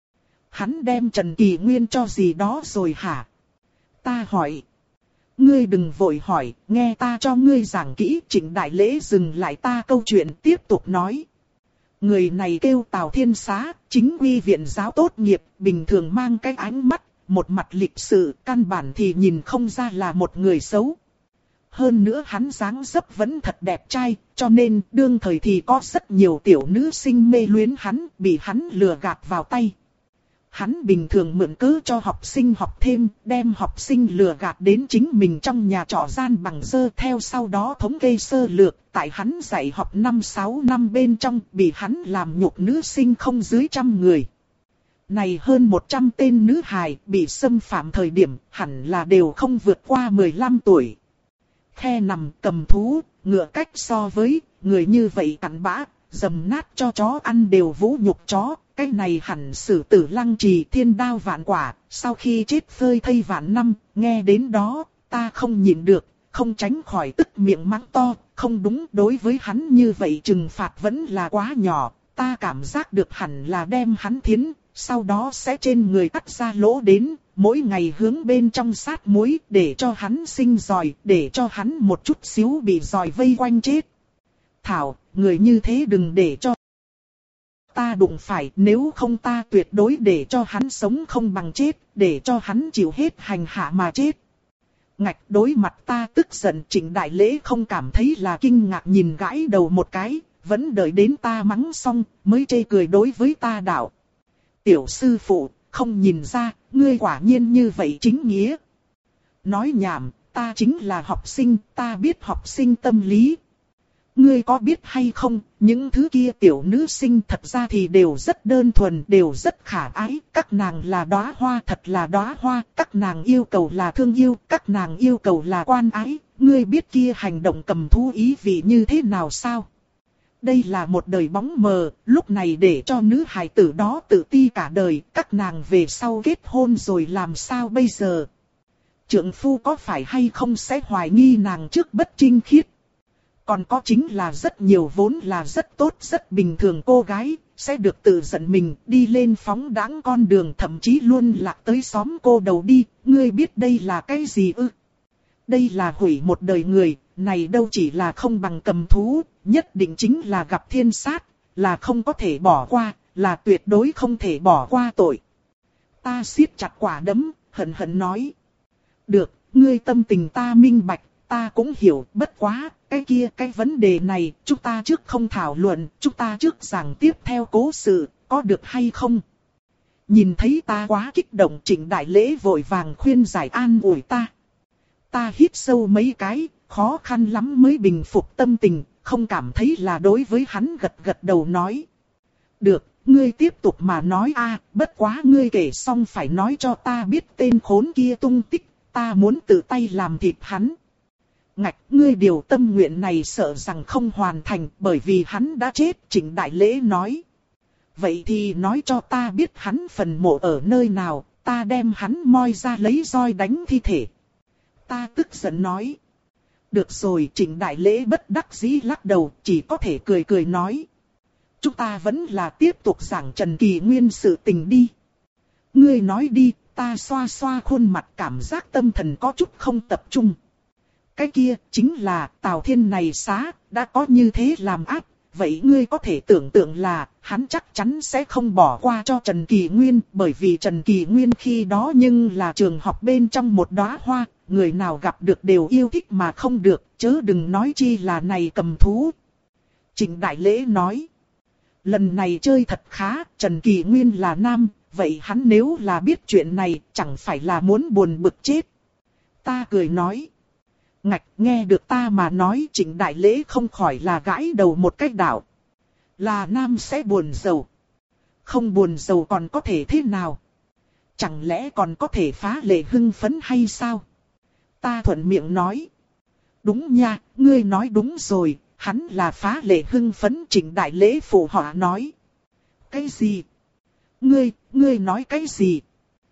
Hắn đem Trần Kỳ Nguyên cho gì đó rồi hả? Ta hỏi. Ngươi đừng vội hỏi, nghe ta cho ngươi giảng kỹ. Trịnh Đại Lễ dừng lại ta câu chuyện tiếp tục nói. Người này kêu Tào Thiên Xá, chính quy viện giáo tốt nghiệp, bình thường mang cái ánh mắt. Một mặt lịch sự, căn bản thì nhìn không ra là một người xấu. Hơn nữa hắn dáng dấp vẫn thật đẹp trai, cho nên đương thời thì có rất nhiều tiểu nữ sinh mê luyến hắn, bị hắn lừa gạt vào tay. Hắn bình thường mượn cớ cho học sinh học thêm, đem học sinh lừa gạt đến chính mình trong nhà trọ gian bằng dơ theo sau đó thống kê sơ lược, tại hắn dạy học năm sáu năm bên trong bị hắn làm nhục nữ sinh không dưới trăm người. Này hơn một trăm tên nữ hài bị xâm phạm thời điểm hẳn là đều không vượt qua mười lăm tuổi. Khe nằm cầm thú, ngựa cách so với người như vậy cặn bã, dầm nát cho chó ăn đều vũ nhục chó. Cái này hẳn xử tử lăng trì thiên đao vạn quả, sau khi chết phơi thây vạn năm, nghe đến đó, ta không nhịn được, không tránh khỏi tức miệng mắng to, không đúng đối với hắn như vậy trừng phạt vẫn là quá nhỏ, ta cảm giác được hẳn là đem hắn thiến, sau đó sẽ trên người cắt ra lỗ đến, mỗi ngày hướng bên trong sát muối để cho hắn sinh giòi, để cho hắn một chút xíu bị giòi vây quanh chết. Thảo, người như thế đừng để cho ta đụng phải, nếu không ta tuyệt đối để cho hắn sống không bằng chết, để cho hắn chịu hết hành hạ mà chết. Ngạch đối mặt ta tức giận, Trịnh Đại Lễ không cảm thấy là kinh ngạc, nhìn gãi đầu một cái, vẫn đợi đến ta mắng xong, mới chê cười đối với ta đạo. Tiểu sư phụ, không nhìn ra, ngươi quả nhiên như vậy chính nghĩa. Nói nhảm, ta chính là học sinh, ta biết học sinh tâm lý. Ngươi có biết hay không, những thứ kia tiểu nữ sinh thật ra thì đều rất đơn thuần, đều rất khả ái. Các nàng là đóa hoa, thật là đóa hoa. Các nàng yêu cầu là thương yêu, các nàng yêu cầu là quan ái. Ngươi biết kia hành động cầm thú ý vị như thế nào sao? Đây là một đời bóng mờ, lúc này để cho nữ hài tử đó tự ti cả đời. Các nàng về sau kết hôn rồi làm sao bây giờ? Trượng phu có phải hay không sẽ hoài nghi nàng trước bất trinh khiết? Còn có chính là rất nhiều vốn là rất tốt, rất bình thường cô gái, sẽ được tự giận mình, đi lên phóng đãng con đường, thậm chí luôn lạc tới xóm cô đầu đi. Ngươi biết đây là cái gì ư? Đây là hủy một đời người, này đâu chỉ là không bằng cầm thú, nhất định chính là gặp thiên sát, là không có thể bỏ qua, là tuyệt đối không thể bỏ qua tội. Ta siết chặt quả đấm, hận hận nói. Được, ngươi tâm tình ta minh bạch, ta cũng hiểu, bất quá, cái kia, cái vấn đề này, chúng ta trước không thảo luận, chúng ta trước giảng tiếp theo cố sự, có được hay không? Nhìn thấy ta quá kích động, Trịnh Đại Lễ vội vàng khuyên giải an ủi ta. Ta hít sâu mấy cái, khó khăn lắm mới bình phục tâm tình, không cảm thấy là đối với hắn gật gật đầu nói. Được, ngươi tiếp tục mà nói a, bất quá ngươi kể xong phải nói cho ta biết tên khốn kia tung tích, ta muốn tự tay làm thịt hắn. Ngạch, ngươi điều tâm nguyện này sợ rằng không hoàn thành bởi vì hắn đã chết, Trịnh Đại Lễ nói. Vậy thì nói cho ta biết hắn phần mộ ở nơi nào, ta đem hắn moi ra lấy roi đánh thi thể. Ta tức giận nói. Được rồi, Trịnh Đại Lễ bất đắc dĩ lắc đầu, chỉ có thể cười cười nói. Chúng ta vẫn là tiếp tục giảng Trần Kỳ Nguyên sự tình đi. Ngươi nói đi, ta xoa xoa khuôn mặt, cảm giác tâm thần có chút không tập trung. Cái kia chính là Tào Thiên này xá, đã có như thế làm ác, vậy ngươi có thể tưởng tượng là hắn chắc chắn sẽ không bỏ qua cho Trần Kỳ Nguyên, bởi vì Trần Kỳ Nguyên khi đó nhưng là trường học bên trong một đóa hoa, người nào gặp được đều yêu thích mà không được, chớ đừng nói chi là này cầm thú. Trịnh Đại Lễ nói, lần này chơi thật khá, Trần Kỳ Nguyên là nam, vậy hắn nếu là biết chuyện này chẳng phải là muốn buồn bực chết. Ta cười nói. Ngạch, nghe được ta mà nói, Trịnh Đại Lễ không khỏi là gãi đầu một cách đạo. Là nam sẽ buồn rầu. Không buồn rầu còn có thể thế nào? Chẳng lẽ còn có thể phá lệ hưng phấn hay sao? Ta thuận miệng nói. Đúng nha, ngươi nói đúng rồi, hắn là phá lệ hưng phấn, Trịnh Đại Lễ phụ họa nói. Cái gì? Ngươi, ngươi nói cái gì?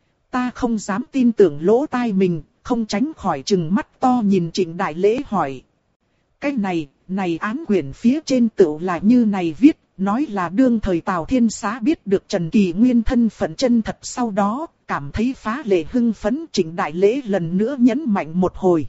Ta không dám tin tưởng lỗ tai mình. Không tránh khỏi trừng mắt to nhìn Trịnh Đại Lễ hỏi. Cái này, này án quyển phía trên tựu là như này viết, nói là đương thời Tào Thiên Xá biết được Trần Kỳ Nguyên thân phận chân thật, sau đó, cảm thấy phá lệ hưng phấn. Trịnh Đại Lễ lần nữa nhấn mạnh một hồi.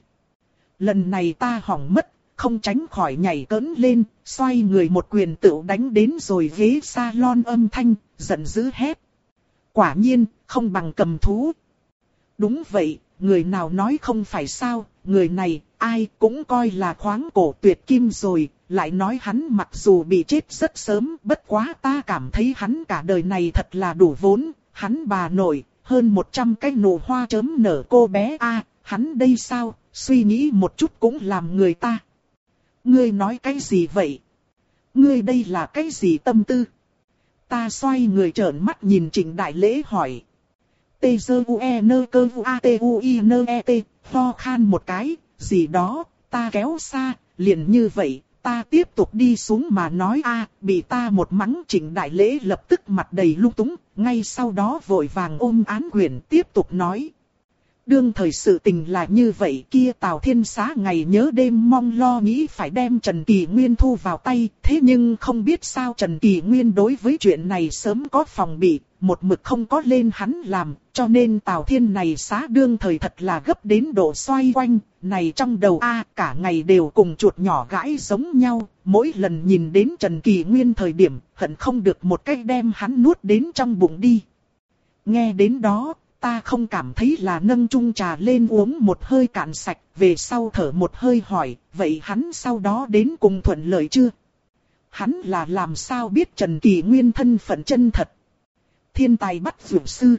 Lần này ta hỏng mất, không tránh khỏi nhảy cỡn lên, xoay người một quyền tựu đánh đến rồi ghế salon âm thanh, giận dữ hét. Quả nhiên, không bằng cầm thú. Đúng vậy. Người nào nói không phải sao, người này, ai cũng coi là khoáng cổ tuyệt kim rồi, lại nói hắn mặc dù bị chết rất sớm, bất quá ta cảm thấy hắn cả đời này thật là đủ vốn, hắn bà nội, hơn một trăm cái nụ hoa chớm nở cô bé a, hắn đây sao, suy nghĩ một chút cũng làm người ta. Ngươi nói cái gì vậy? Ngươi đây là cái gì tâm tư? Ta xoay người trợn mắt nhìn Trịnh Đại Lễ hỏi. Tê dơ u e nơ cơ u a tê u i nơ e tê, ho khan một cái, gì đó, ta kéo xa, liền như vậy, ta tiếp tục đi xuống mà nói a, bị ta một mắng. Trịnh Đại Lễ lập tức mặt đầy lung túng, ngay sau đó vội vàng ôm án quyển tiếp tục nói. Đương thời sự tình là như vậy, kia Tào Thiên Xá ngày nhớ đêm mong lo nghĩ phải đem Trần Kỳ Nguyên thu vào tay, thế nhưng không biết sao Trần Kỳ Nguyên đối với chuyện này sớm có phòng bị, một mực không có lên hắn làm, cho nên Tào Thiên này Xá đương thời thật là gấp đến độ xoay quanh, này trong đầu a cả ngày đều cùng chuột nhỏ gãi giống nhau, mỗi lần nhìn đến Trần Kỳ Nguyên thời điểm, hận không được một cái đem hắn nuốt đến trong bụng đi. Nghe đến đó, ta không cảm thấy là nâng chung trà lên uống một hơi cạn sạch, về sau thở một hơi hỏi, vậy hắn sau đó đến cùng thuận lợi chưa? Hắn là làm sao biết Trần Kỳ Nguyên thân phận chân thật? Thiên tài bắt dược sư.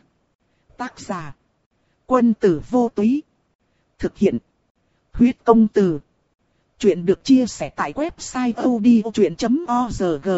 Tác giả. Quân tử vô túy. Thực hiện. Huyết công từ. Chuyện được chia sẻ tại website odchuyện chấm org.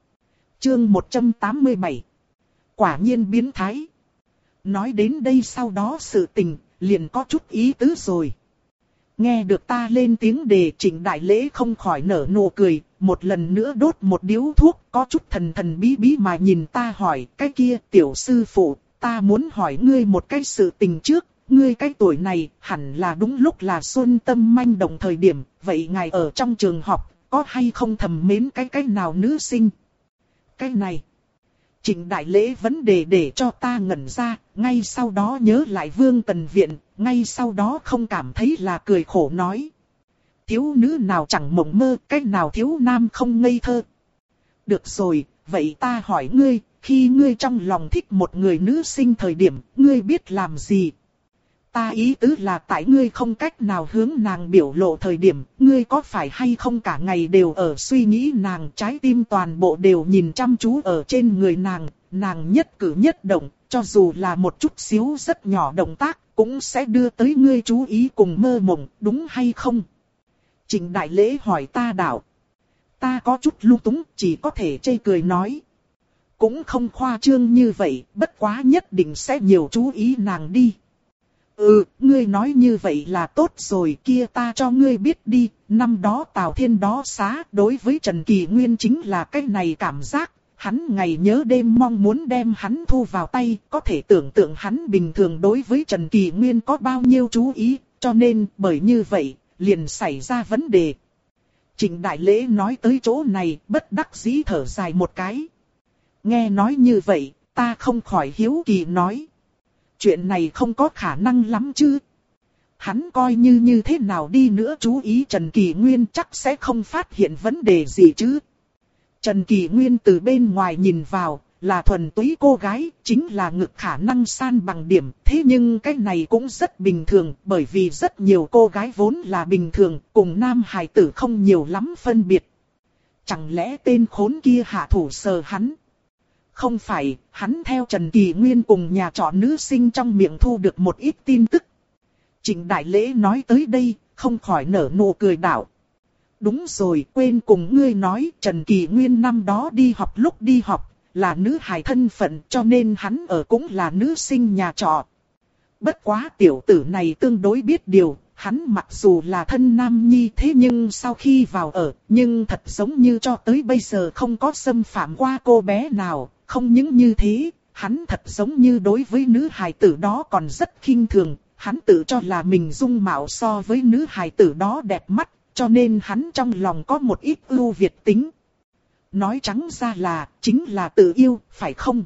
Chương một trăm tám mươi bảy. Quả nhiên biến thái. Nói đến đây sau đó sự tình, liền có chút ý tứ rồi. Nghe được ta lên tiếng đề, Trịnh Đại Lễ không khỏi nở nụ cười, một lần nữa đốt một điếu thuốc, có chút thần thần bí bí mà nhìn ta hỏi, cái kia tiểu sư phụ, ta muốn hỏi ngươi một cái sự tình trước, ngươi cái tuổi này hẳn là đúng lúc là xuân tâm manh động thời điểm, vậy ngài ở trong trường học, có hay không thầm mến cái cái nào nữ sinh? Cái này... Trịnh Đại Lễ vấn đề để cho ta ngẩn ra, ngay sau đó nhớ lại Vương Tần Viện, ngay sau đó không cảm thấy là cười khổ nói. Thiếu nữ nào chẳng mộng mơ, cách nào thiếu nam không ngây thơ. Được rồi, vậy ta hỏi ngươi, khi ngươi trong lòng thích một người nữ sinh thời điểm, ngươi biết làm gì? Ta ý tứ là tại ngươi không cách nào hướng nàng biểu lộ thời điểm, ngươi có phải hay không cả ngày đều ở suy nghĩ nàng, trái tim toàn bộ đều nhìn chăm chú ở trên người nàng, nàng nhất cử nhất động, cho dù là một chút xíu rất nhỏ động tác, cũng sẽ đưa tới ngươi chú ý cùng mơ mộng, đúng hay không? Trịnh Đại Lễ hỏi ta đạo. Ta có chút lung túng, chỉ có thể chê cười nói. Cũng không khoa trương như vậy, bất quá nhất định sẽ nhiều chú ý nàng đi. Ừ, ngươi nói như vậy là tốt rồi, kia ta cho ngươi biết đi, năm đó Tào Thiên đó Xá, đối với Trần Kỳ Nguyên chính là cái này cảm giác, hắn ngày nhớ đêm mong muốn đem hắn thu vào tay, có thể tưởng tượng hắn bình thường đối với Trần Kỳ Nguyên có bao nhiêu chú ý, cho nên bởi như vậy, liền xảy ra vấn đề. Trịnh Đại Lễ nói tới chỗ này, bất đắc dĩ thở dài một cái. Nghe nói như vậy, ta không khỏi hiếu kỳ nói. Chuyện này không có khả năng lắm chứ. Hắn coi như như thế nào đi nữa chú ý Trần Kỳ Nguyên chắc sẽ không phát hiện vấn đề gì chứ. Trần Kỳ Nguyên từ bên ngoài nhìn vào, là thuần túy cô gái, chính là ngực khả năng san bằng điểm. Thế nhưng cái này cũng rất bình thường, bởi vì rất nhiều cô gái vốn là bình thường, cùng nam hài tử không nhiều lắm phân biệt. Chẳng lẽ tên khốn kia hạ thủ sờ hắn? Không phải, hắn theo Trần Kỳ Nguyên cùng nhà trọ nữ sinh trong miệng thu được một ít tin tức. Trịnh Đại Lễ nói tới đây, không khỏi nở nụ cười đạo. Đúng rồi, quên cùng ngươi nói, Trần Kỳ Nguyên năm đó đi học lúc đi học, là nữ hài thân phận cho nên hắn ở cũng là nữ sinh nhà trọ. Bất quá tiểu tử này tương đối biết điều, hắn mặc dù là thân nam nhi thế nhưng sau khi vào ở, nhưng thật giống như cho tới bây giờ không có xâm phạm qua cô bé nào. Không những như thế, hắn thật giống như đối với nữ hài tử đó còn rất khinh thường, hắn tự cho là mình dung mạo so với nữ hài tử đó đẹp mắt, cho nên hắn trong lòng có một ít ưu việt tính. Nói trắng ra là, chính là tự yêu, phải không?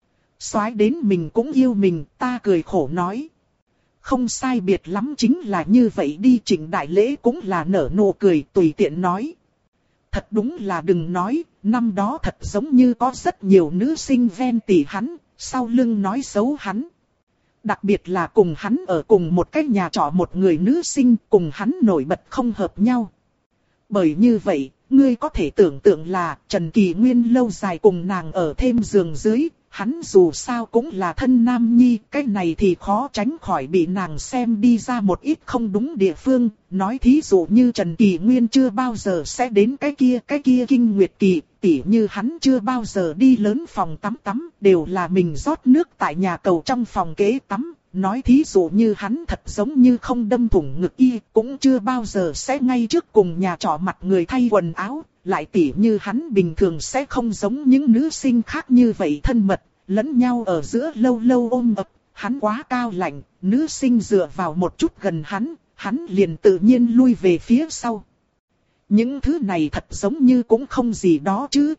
Soái đến mình cũng yêu mình, ta cười khổ nói. Không sai biệt lắm chính là như vậy đi. Trịnh Đại Lễ cũng là nở nụ cười tùy tiện nói. Thật đúng là đừng nói, năm đó thật giống như có rất nhiều nữ sinh ven tỉ hắn, sau lưng nói xấu hắn. Đặc biệt là cùng hắn ở cùng một cái nhà trọ một người nữ sinh cùng hắn nổi bật không hợp nhau. Bởi như vậy, ngươi có thể tưởng tượng là Trần Kỳ Nguyên lâu dài cùng nàng ở thêm giường dưới, hắn dù sao cũng là thân nam nhi, cái này thì khó tránh khỏi bị nàng xem đi ra một ít không đúng địa phương. Nói thí dụ như Trần Kỳ Nguyên chưa bao giờ sẽ đến cái kia, cái kia kinh nguyệt kỳ, tỉ như hắn chưa bao giờ đi lớn phòng tắm tắm, đều là mình rót nước tại nhà cầu trong phòng kế tắm. Nói thí dụ như hắn thật giống như không đâm thủng ngực y, cũng chưa bao giờ sẽ ngay trước cùng nhà trọ mặt người thay quần áo. Lại tỉ như hắn bình thường sẽ không giống những nữ sinh khác như vậy thân mật, lẫn nhau ở giữa lâu lâu ôm ấp. Hắn quá cao lạnh, nữ sinh dựa vào một chút gần hắn, hắn liền tự nhiên lui về phía sau. Những thứ này thật giống như cũng không gì đó chứ.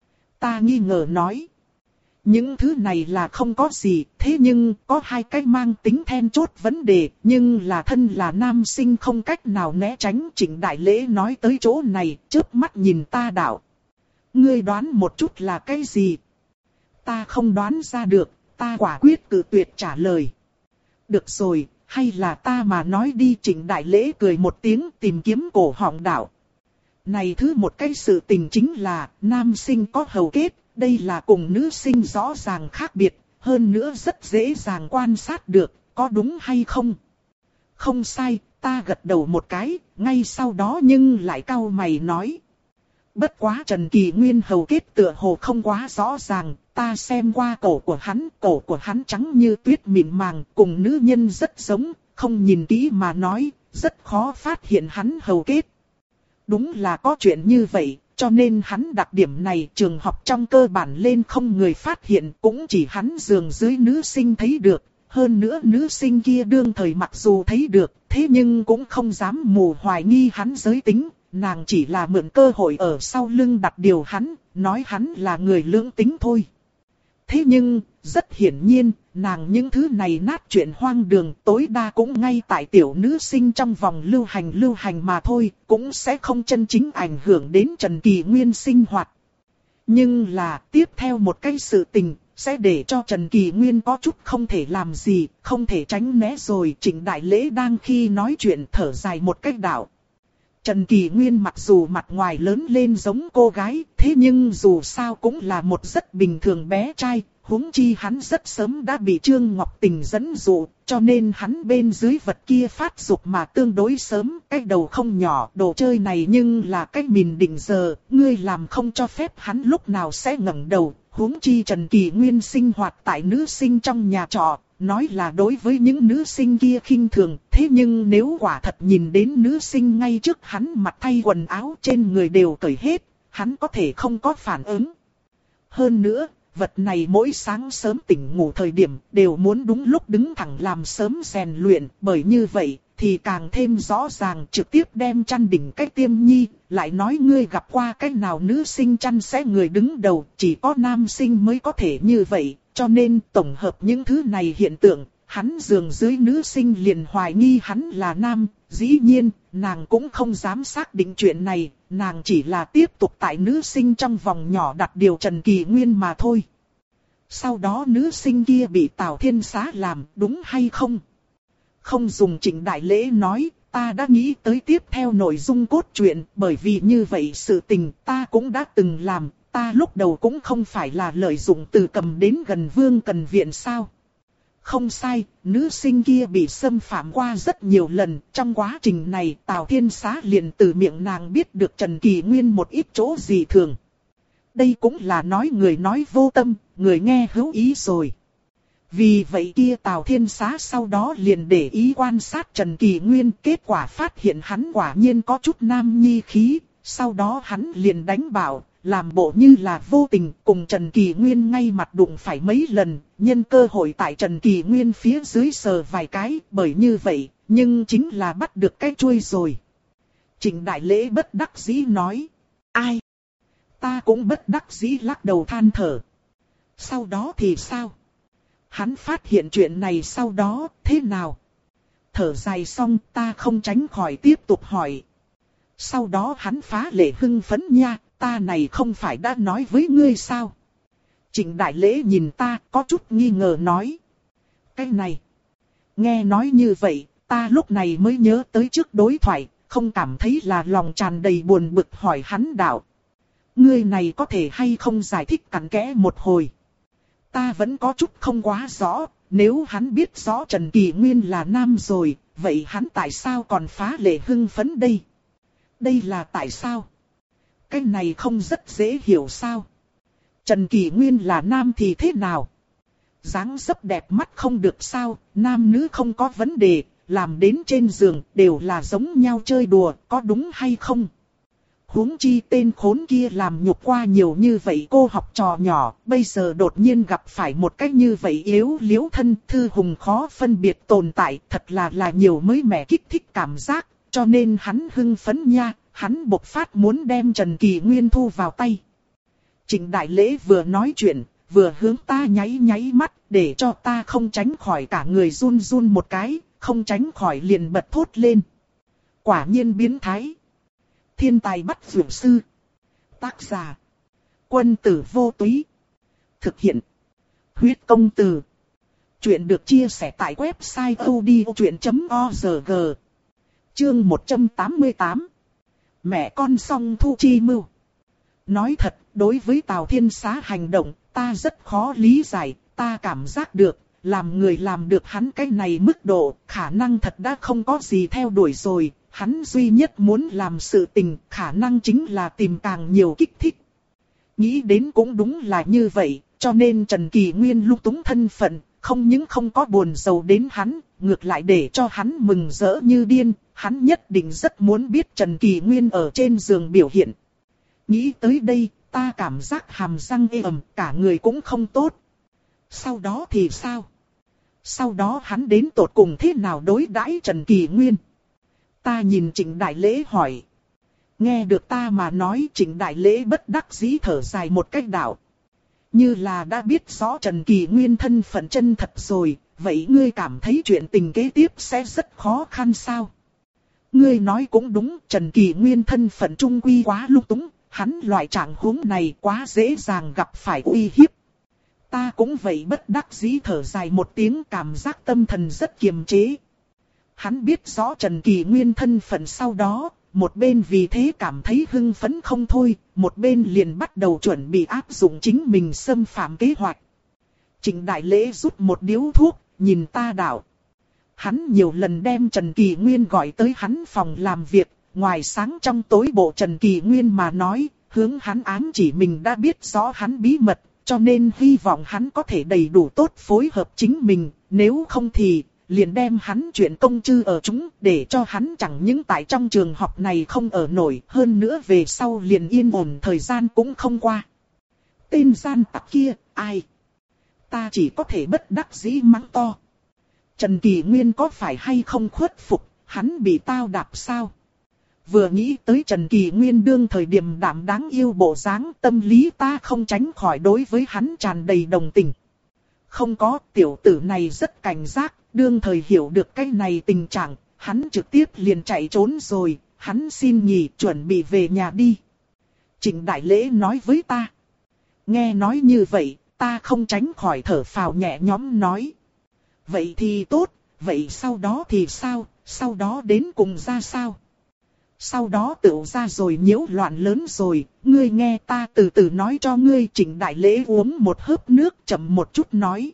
Ta nghi ngờ nói. Những thứ này là không có gì, thế nhưng có hai cái mang tính then chốt vấn đề, nhưng là thân là nam sinh không cách nào né tránh. Trịnh Đại Lễ nói tới chỗ này, chớp mắt nhìn ta đạo. Ngươi đoán một chút là cái gì? Ta không đoán ra được, ta quả quyết cự tuyệt trả lời. Được rồi, hay là ta mà nói đi. Trịnh Đại Lễ cười một tiếng tìm kiếm cổ họng đạo. Này thứ một cái sự tình chính là, nam sinh có hầu kết. Đây là cùng nữ sinh rõ ràng khác biệt, hơn nữa rất dễ dàng quan sát được, có đúng hay không? Không sai, ta gật đầu một cái, ngay sau đó nhưng lại cau mày nói. Bất quá Trần Kỳ Nguyên hầu kết tựa hồ không quá rõ ràng, ta xem qua cổ của hắn, cổ của hắn trắng như tuyết mịn màng, cùng nữ nhân rất giống, không nhìn kỹ mà nói, rất khó phát hiện hắn hầu kết. Đúng là có chuyện như vậy. Cho nên hắn đặc điểm này trường học trong cơ bản lên không người phát hiện, cũng chỉ hắn giường dưới nữ sinh thấy được. Hơn nữa nữ sinh kia đương thời mặc dù thấy được, thế nhưng cũng không dám mù hoài nghi hắn giới tính. Nàng chỉ là mượn cơ hội ở sau lưng đặt điều hắn, nói hắn là người lưỡng tính thôi. Thế nhưng, rất hiển nhiên, nàng những thứ này nát chuyện hoang đường tối đa cũng ngay tại tiểu nữ sinh trong vòng lưu hành lưu hành mà thôi, cũng sẽ không chân chính ảnh hưởng đến Trần Kỳ Nguyên sinh hoạt. Nhưng là tiếp theo một cái sự tình, sẽ để cho Trần Kỳ Nguyên có chút không thể làm gì, không thể tránh né rồi. Trịnh Đại Lễ đang khi nói chuyện thở dài một cách đạo. Trần Kỳ Nguyên mặc dù mặt ngoài lớn lên giống cô gái, thế nhưng dù sao cũng là một rất bình thường bé trai, huống chi hắn rất sớm đã bị Trương Ngọc Tình dẫn dụ, cho nên hắn bên dưới vật kia phát dục mà tương đối sớm, cái đầu không nhỏ, đồ chơi này nhưng là cái mìn định giờ, ngươi làm không cho phép hắn lúc nào sẽ ngẩng đầu, huống chi Trần Kỳ Nguyên sinh hoạt tại nữ sinh trong nhà trọ. Nói là đối với những nữ sinh kia khinh thường, thế nhưng nếu quả thật nhìn đến nữ sinh ngay trước hắn mặt thay quần áo trên người đều cởi hết, hắn có thể không có phản ứng. Hơn nữa, vật này mỗi sáng sớm tỉnh ngủ thời điểm đều muốn đúng lúc đứng thẳng làm sớm rèn luyện, bởi như vậy thì càng thêm rõ ràng trực tiếp đem chăn đỉnh cái tiêm nhi, lại nói ngươi gặp qua cái nào nữ sinh chăn sẽ người đứng đầu, chỉ có nam sinh mới có thể như vậy. Cho nên tổng hợp những thứ này hiện tượng, hắn giường dưới nữ sinh liền hoài nghi hắn là nam. Dĩ nhiên, nàng cũng không dám xác định chuyện này, nàng chỉ là tiếp tục tại nữ sinh trong vòng nhỏ đặt điều Trần Kỳ Nguyên mà thôi. Sau đó nữ sinh kia bị Tào Thiên Xá làm, đúng hay không? Không dùng Trịnh Đại Lễ nói, ta đã nghĩ tới tiếp theo nội dung cốt truyện, bởi vì như vậy sự tình ta cũng đã từng làm. Ta lúc đầu cũng không phải là lợi dụng từ cầm đến gần Vương Cần Viện sao. Không sai, nữ sinh kia bị xâm phạm qua rất nhiều lần. Trong quá trình này Tào Thiên Xá liền từ miệng nàng biết được Trần Kỳ Nguyên một ít chỗ gì thường. Đây cũng là nói người nói vô tâm, người nghe hữu ý rồi. Vì vậy kia Tào Thiên Xá sau đó liền để ý quan sát Trần Kỳ Nguyên. Kết quả phát hiện hắn quả nhiên có chút nam nhi khí. Sau đó hắn liền đánh bảo, làm bộ như là vô tình cùng Trần Kỳ Nguyên ngay mặt đụng phải mấy lần, nhân cơ hội tại Trần Kỳ Nguyên phía dưới sờ vài cái, bởi như vậy, nhưng chính là bắt được cái chuôi rồi. Trịnh Đại Lễ bất đắc dĩ nói, ai? Ta cũng bất đắc dĩ lắc đầu than thở. Sau đó thì sao? Hắn phát hiện chuyện này sau đó, thế nào? Thở dài xong ta không tránh khỏi tiếp tục hỏi. Sau đó hắn phá lệ hưng phấn nha, ta này không phải đã nói với ngươi sao? Trịnh Đại Lễ nhìn ta có chút nghi ngờ nói. Cái này, nghe nói như vậy, ta lúc này mới nhớ tới trước đối thoại, không cảm thấy là lòng tràn đầy buồn bực hỏi hắn đạo. Ngươi này có thể hay không giải thích cặn kẽ một hồi? ta vẫn có chút không quá rõ, nếu hắn biết rõ Trần Kỳ Nguyên là nam rồi, vậy hắn tại sao còn phá lệ hưng phấn đây? Đây là tại sao? Cái này không rất dễ hiểu sao? Trần Kỳ Nguyên là nam thì thế nào? Dáng dấp đẹp mắt không được sao, nam nữ không có vấn đề, làm đến trên giường đều là giống nhau chơi đùa, có đúng hay không? Huống chi tên khốn kia làm nhục qua nhiều như vậy cô học trò nhỏ, bây giờ đột nhiên gặp phải một cách như vậy yếu liếu thân thư hùng khó phân biệt tồn tại, thật là là nhiều mới mẻ kích thích cảm giác, cho nên hắn hưng phấn nha, hắn bộc phát muốn đem Trần Kỳ Nguyên thu vào tay. Trịnh Đại Lễ vừa nói chuyện, vừa hướng ta nháy nháy mắt, để cho ta không tránh khỏi cả người run run một cái, không tránh khỏi liền bật thốt lên. Quả nhiên biến thái. Thiên tài bắt dược sư. Tác giả. Quân tử vô túy. Thực hiện. Huyết công từ. Chuyện được chia sẻ tại website odchuyện chấm org. Chương một trăm tám mươi tám. Mẹ con song thu chi mưu. Nói thật, đối với Tào Thiên Xá hành động, ta rất khó lý giải, ta cảm giác được, làm người làm được hắn cái này mức độ, khả năng thật đã không có gì theo đuổi rồi, hắn duy nhất muốn làm sự tình, khả năng chính là tìm càng nhiều kích thích. Nghĩ đến cũng đúng là như vậy, cho nên Trần Kỳ Nguyên lung túng thân phận, không những không có buồn rầu đến hắn, ngược lại để cho hắn mừng rỡ như điên, hắn nhất định rất muốn biết Trần Kỳ Nguyên ở trên giường biểu hiện. Nghĩ tới đây, ta cảm giác hàm răng ê ẩm, cả người cũng không tốt. Sau đó thì sao? Sau đó hắn đến tột cùng thế nào đối đãi Trần Kỳ Nguyên? Ta nhìn Trịnh Đại Lễ hỏi. Nghe được ta mà nói, Trịnh Đại Lễ bất đắc dĩ thở dài một cách đạo. Như là đã biết rõ Trần Kỳ Nguyên thân phận chân thật rồi, vậy ngươi cảm thấy chuyện tình kế tiếp sẽ rất khó khăn sao? Ngươi nói cũng đúng, Trần Kỳ Nguyên thân phận trung quy quá lung túng, hắn loại trạng huống này quá dễ dàng gặp phải uy hiếp. Ta cũng vậy bất đắc dĩ thở dài một tiếng, cảm giác tâm thần rất kiềm chế. Hắn biết rõ Trần Kỳ Nguyên thân phận sau đó, một bên vì thế cảm thấy hưng phấn không thôi, một bên liền bắt đầu chuẩn bị áp dụng chính mình xâm phạm kế hoạch. Trịnh Đại Lễ rút một điếu thuốc, nhìn ta đạo. Hắn nhiều lần đem Trần Kỳ Nguyên gọi tới hắn phòng làm việc, ngoài sáng trong tối bộ Trần Kỳ Nguyên mà nói, hướng hắn ám chỉ mình đã biết rõ hắn bí mật, cho nên hy vọng hắn có thể đầy đủ tốt phối hợp chính mình, nếu không thì liền đem hắn chuyện công chư ở chúng, để cho hắn chẳng những tại trong trường học này không ở nổi, hơn nữa về sau liền yên ổn thời gian cũng không qua. Tên gian tặc kia, ai? Ta chỉ có thể bất đắc dĩ mắng to. Trần Kỳ Nguyên có phải hay không khuất phục, hắn bị tao đạp sao? Vừa nghĩ tới Trần Kỳ Nguyên đương thời điểm đảm đáng yêu bộ dáng, tâm lý ta không tránh khỏi đối với hắn tràn đầy đồng tình. Không có, tiểu tử này rất cảnh giác, đương thời hiểu được cái này tình trạng, hắn trực tiếp liền chạy trốn rồi, hắn xin nghỉ chuẩn bị về nhà đi. Trịnh Đại Lễ nói với ta. Nghe nói như vậy, ta không tránh khỏi thở phào nhẹ nhõm nói. Vậy thì tốt, vậy sau đó thì sao, sau đó đến cùng ra sao? Sau đó tựu ra rồi nhiễu loạn lớn rồi, ngươi nghe ta từ từ nói cho ngươi. Trịnh Đại Lễ uống một hớp nước chậm một chút nói.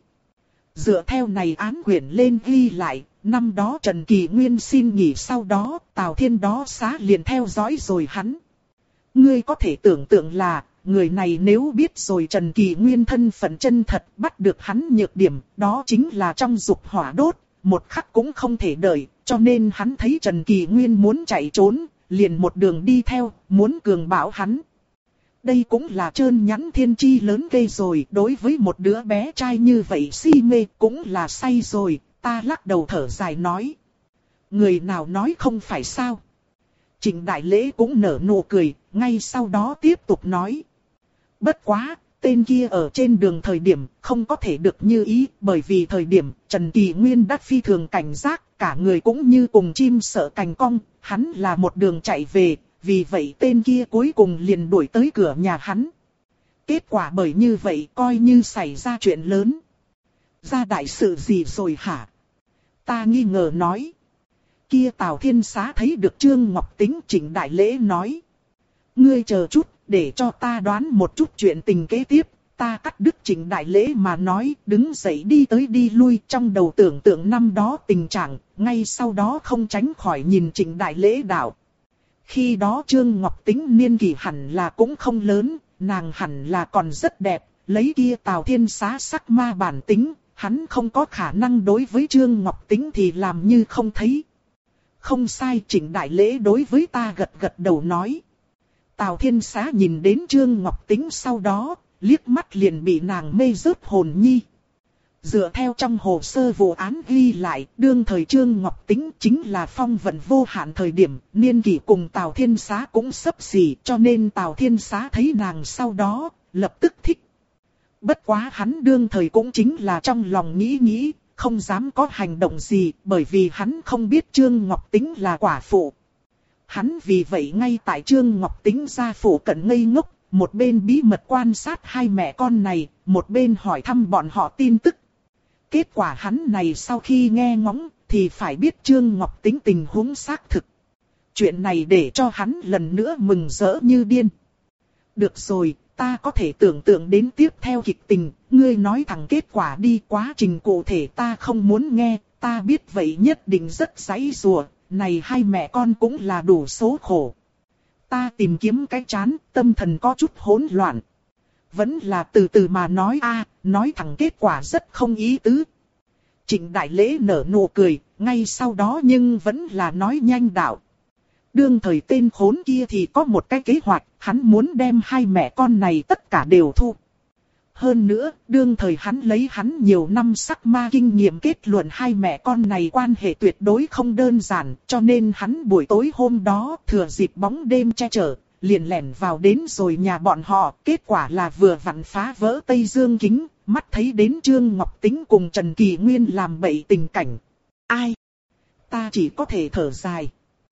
Dựa theo này án quyển lên ghi lại, năm đó Trần Kỳ Nguyên xin nghỉ sau đó, Tào Thiên đó xá liền theo dõi rồi hắn. Ngươi có thể tưởng tượng là, người này nếu biết rồi Trần Kỳ Nguyên thân phận chân thật, bắt được hắn nhược điểm, đó chính là trong dục hỏa đốt, một khắc cũng không thể đợi, cho nên hắn thấy Trần Kỳ Nguyên muốn chạy trốn, liền một đường đi theo, muốn cường bạo hắn. Đây cũng là trơn nhẵn thiên chi lớn gây rồi, đối với một đứa bé trai như vậy si mê cũng là say rồi, ta lắc đầu thở dài nói. Người nào nói không phải sao? Trịnh Đại Lễ cũng nở nụ cười, ngay sau đó tiếp tục nói. Bất quá, tên kia ở trên đường thời điểm không có thể được như ý, bởi vì thời điểm Trần Kỳ Nguyên đã phi thường cảnh giác, cả người cũng như cùng chim sợ cành cong, hắn là một đường chạy về, vì vậy tên kia cuối cùng liền đuổi tới cửa nhà hắn. Kết quả bởi như vậy coi như xảy ra chuyện lớn. Ra đại sự gì rồi hả? Ta nghi ngờ nói. Kia Tào Thiên Xá thấy được Trương Ngọc Tính. Trịnh Đại Lễ nói. Ngươi chờ chút, để cho ta đoán một chút chuyện tình kế tiếp, ta cắt đứt Trịnh Đại Lễ mà nói, đứng dậy đi tới đi lui, trong đầu tưởng tượng năm đó tình trạng, ngay sau đó không tránh khỏi nhìn Trịnh Đại Lễ đạo. Khi đó Trương Ngọc Tính niên kỷ hẳn là cũng không lớn, nàng hẳn là còn rất đẹp, lấy kia Tào Thiên Xá sắc ma bản tính, hắn không có khả năng đối với Trương Ngọc Tính thì làm như không thấy. Không sai, Trịnh Đại Lễ đối với ta gật gật đầu nói. Tào Thiên Xá nhìn đến Trương Ngọc Tính sau đó, liếc mắt liền bị nàng mê rớt hồn nhi. Dựa theo trong hồ sơ vụ án ghi lại, đương thời Trương Ngọc Tính chính là phong vận vô hạn thời điểm, niên kỷ cùng Tào Thiên Xá cũng xấp xỉ, cho nên Tào Thiên Xá thấy nàng sau đó, lập tức thích. Bất quá hắn đương thời cũng chính là trong lòng nghĩ nghĩ, không dám có hành động gì, bởi vì hắn không biết Trương Ngọc Tính là quả phụ. Hắn vì vậy ngay tại Trương Ngọc Tính gia phủ cận ngây ngốc, một bên bí mật quan sát hai mẹ con này, một bên hỏi thăm bọn họ tin tức. Kết quả hắn này sau khi nghe ngóng, thì phải biết Trương Ngọc Tính tình huống xác thực. Chuyện này để cho hắn lần nữa mừng rỡ như điên. Được rồi, ta có thể tưởng tượng đến tiếp theo kịch tình, ngươi nói thẳng kết quả đi, quá trình cụ thể ta không muốn nghe, ta biết vậy nhất định rất giãy giụa, này hai mẹ con cũng là đủ số khổ. Ta tìm kiếm cái chán, tâm thần có chút hỗn loạn. Vẫn là từ từ mà nói a, nói thẳng kết quả rất không ý tứ. Trịnh Đại Lễ nở nụ cười, ngay sau đó nhưng vẫn là nói nhanh đạo. Đương thời tên khốn kia thì có một cái kế hoạch, hắn muốn đem hai mẹ con này tất cả đều thu. Hơn nữa, đương thời hắn lấy hắn nhiều năm sắc ma kinh nghiệm kết luận hai mẹ con này quan hệ tuyệt đối không đơn giản, cho nên hắn buổi tối hôm đó thừa dịp bóng đêm che chở, liền lẻn vào đến rồi nhà bọn họ, kết quả là vừa vặn phá vỡ Tây Dương kính, mắt thấy đến Trương Ngọc Tính cùng Trần Kỳ Nguyên làm bậy tình cảnh. Ai? Ta chỉ có thể thở dài.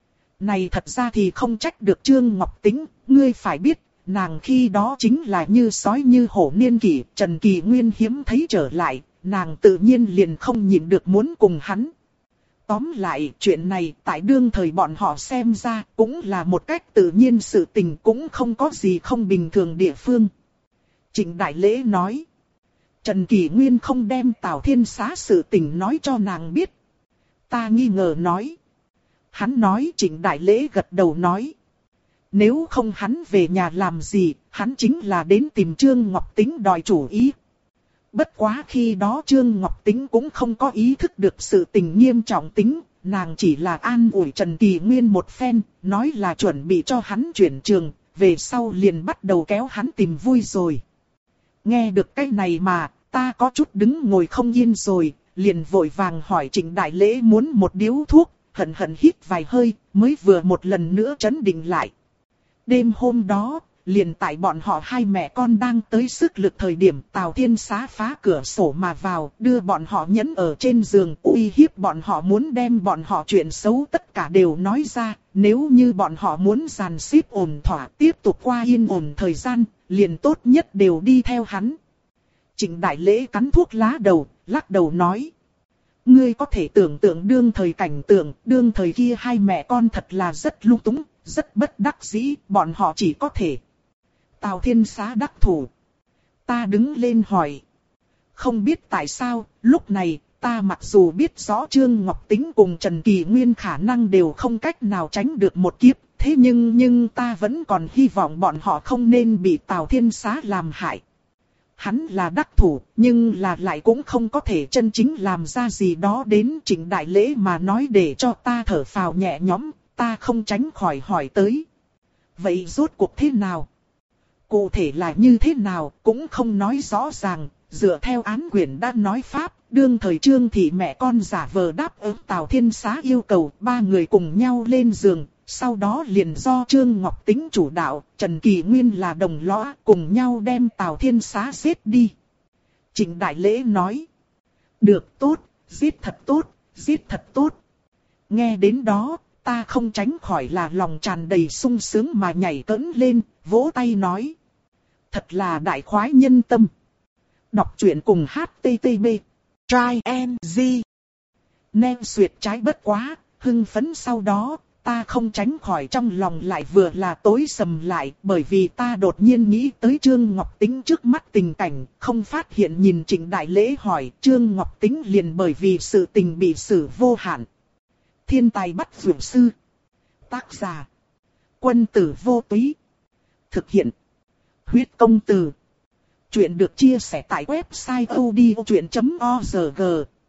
Này thật ra thì không trách được Trương Ngọc Tính, ngươi phải biết, nàng khi đó chính là như sói như hổ niên kỷ, Trần Kỳ Nguyên hiếm thấy trở lại, nàng tự nhiên liền không nhịn được muốn cùng hắn. Tóm lại, chuyện này tại đương thời bọn họ xem ra cũng là một cách tự nhiên, sự tình cũng không có gì không bình thường địa phương. Trịnh Đại Lễ nói, Trần Kỳ Nguyên không đem Tào Thiên Xá sự tình nói cho nàng biết. Ta nghi ngờ nói. Hắn nói. Trịnh Đại Lễ gật đầu nói. Nếu không hắn về nhà làm gì, hắn chính là đến tìm Trương Ngọc Tính đòi chủ ý. Bất quá khi đó Trương Ngọc Tính cũng không có ý thức được sự tình nghiêm trọng tính, nàng chỉ là an ủi Trần Kỳ Nguyên một phen, nói là chuẩn bị cho hắn chuyển trường, về sau liền bắt đầu kéo hắn tìm vui rồi. Nghe được cái này mà, ta có chút đứng ngồi không yên rồi, liền vội vàng hỏi Trịnh Đại Lễ muốn một điếu thuốc, hận hận hít vài hơi, mới vừa một lần nữa trấn định lại. Đêm hôm đó, liền tại bọn họ hai mẹ con đang tới sức lực thời điểm, Tào Thiên Xá phá cửa sổ mà vào, đưa bọn họ nhấn ở trên giường, uy hiếp bọn họ muốn đem bọn họ chuyện xấu tất cả đều nói ra, nếu như bọn họ muốn dàn xếp ổn thỏa tiếp tục qua yên ổn thời gian, liền tốt nhất đều đi theo hắn. Trịnh Đại Lễ cắn thuốc lá đầu, lắc đầu nói. Ngươi có thể tưởng tượng đương thời cảnh tượng, đương thời kia hai mẹ con thật là rất lung túng, rất bất đắc dĩ, bọn họ chỉ có thể. Tào Thiên Xá đắc thủ. Ta đứng lên hỏi. Không biết tại sao, lúc này, ta mặc dù biết rõ Trương Ngọc Tính cùng Trần Kỳ Nguyên khả năng đều không cách nào tránh được một kiếp, thế nhưng nhưng ta vẫn còn hy vọng bọn họ không nên bị Tào Thiên Xá làm hại. Hắn là đắc thủ, nhưng là lại cũng không có thể chân chính làm ra gì đó đến. Trịnh Đại Lễ mà nói để cho ta thở phào nhẹ nhõm, ta không tránh khỏi hỏi tới. Vậy rốt cuộc thế nào? Cụ thể là như thế nào cũng không nói rõ ràng, dựa theo án quyển đã nói pháp, đương thời Trương thị mẹ con giả vờ đáp ứng Tào Thiên Xá yêu cầu, ba người cùng nhau lên giường, sau đó liền do Trương Ngọc Tính chủ đạo, Trần Kỳ Nguyên là đồng lõa, cùng nhau đem Tào Thiên Xá giết đi. Trịnh Đại Lễ nói, được tốt, giết thật tốt, giết thật tốt. Nghe đến đó, ta không tránh khỏi là lòng tràn đầy sung sướng mà nhảy cẫng lên, vỗ tay nói. Thật là đại khoái nhân tâm. Đọc truyện cùng hát tê tê bê. Try and Z. Nem suyệt trái bất quá, hưng phấn sau đó, ta không tránh khỏi trong lòng lại vừa là tối sầm lại, bởi vì ta đột nhiên nghĩ tới Trương Ngọc Tính trước mắt tình cảnh, không phát hiện nhìn Trịnh Đại Lễ hỏi, Trương Ngọc Tính liền bởi vì sự tình bị xử vô hạn. Thiên tài bắt dược sư. Tác giả: Quân tử vô túy. Thực hiện: Huyết công từ. Chuyện được chia sẻ tại website odchuyện chấm org.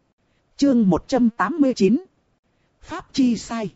Chương một trăm tám mươi chín. Pháp chi sai.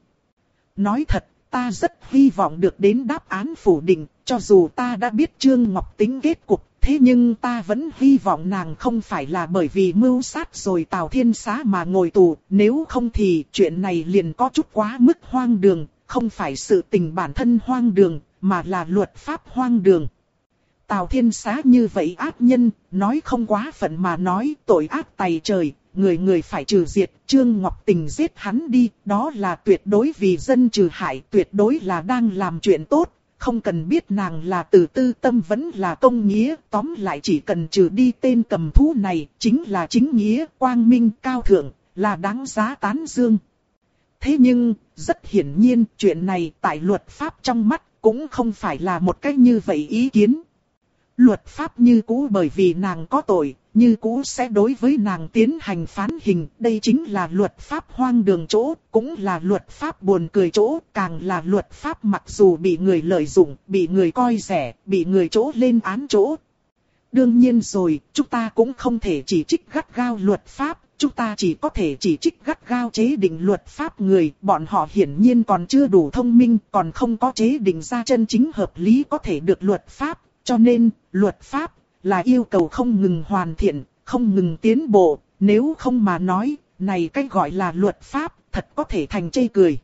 Nói thật, ta rất hy vọng được đến đáp án phủ định, cho dù ta đã biết Trương Ngọc Tính kết cục, thế nhưng ta vẫn hy vọng nàng không phải là bởi vì mưu sát rồi Tào Thiên Xá mà ngồi tù, nếu không thì chuyện này liền có chút quá mức hoang đường, không phải sự tình bản thân hoang đường, mà là luật pháp hoang đường. Tào Thiên Xá như vậy ác nhân, nói không quá phận mà nói tội ác tày trời, người người phải trừ diệt, Trương Ngọc Tình giết hắn đi, đó là tuyệt đối vì dân trừ hại, tuyệt đối là đang làm chuyện tốt, không cần biết nàng là từ tư tâm vẫn là công nghĩa, tóm lại chỉ cần trừ đi tên cầm thú này, chính là chính nghĩa, quang minh, cao thượng, là đáng giá tán dương. Thế nhưng, rất hiển nhiên, chuyện này tại luật pháp trong mắt, cũng không phải là một cách như vậy ý kiến. Luật pháp như cũ bởi vì nàng có tội, như cũ sẽ đối với nàng tiến hành phán hình. Đây chính là luật pháp hoang đường chỗ, cũng là luật pháp buồn cười chỗ, càng là luật pháp mặc dù bị người lợi dụng, bị người coi rẻ, bị người chỗ lên án chỗ. Đương nhiên rồi, chúng ta cũng không thể chỉ trích gắt gao luật pháp, chúng ta chỉ có thể chỉ trích gắt gao chế định luật pháp người, bọn họ hiển nhiên còn chưa đủ thông minh, còn không có chế định ra chân chính hợp lý có thể được luật pháp. Cho nên, luật pháp là yêu cầu không ngừng hoàn thiện, không ngừng tiến bộ, nếu không mà nói, này cách gọi là luật pháp, thật có thể thành chê cười.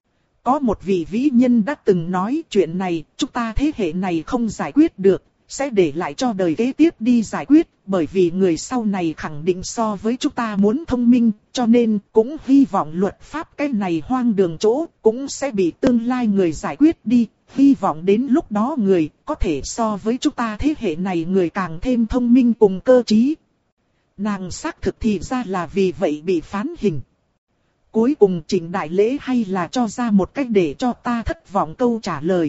Có một vị vĩ nhân đã từng nói chuyện này, chúng ta thế hệ này không giải quyết được, sẽ để lại cho đời kế tiếp đi giải quyết, bởi vì người sau này khẳng định so với chúng ta muốn thông minh, cho nên cũng hy vọng luật pháp cái này hoang đường chỗ, cũng sẽ bị tương lai người giải quyết đi. Hy vọng đến lúc đó người có thể so với chúng ta thế hệ này người càng thêm thông minh cùng cơ trí. Nàng xác thực thì ra là vì vậy bị phán hình. Cuối cùng Trịnh Đại Lễ hay là cho ra một cách để cho ta thất vọng câu trả lời.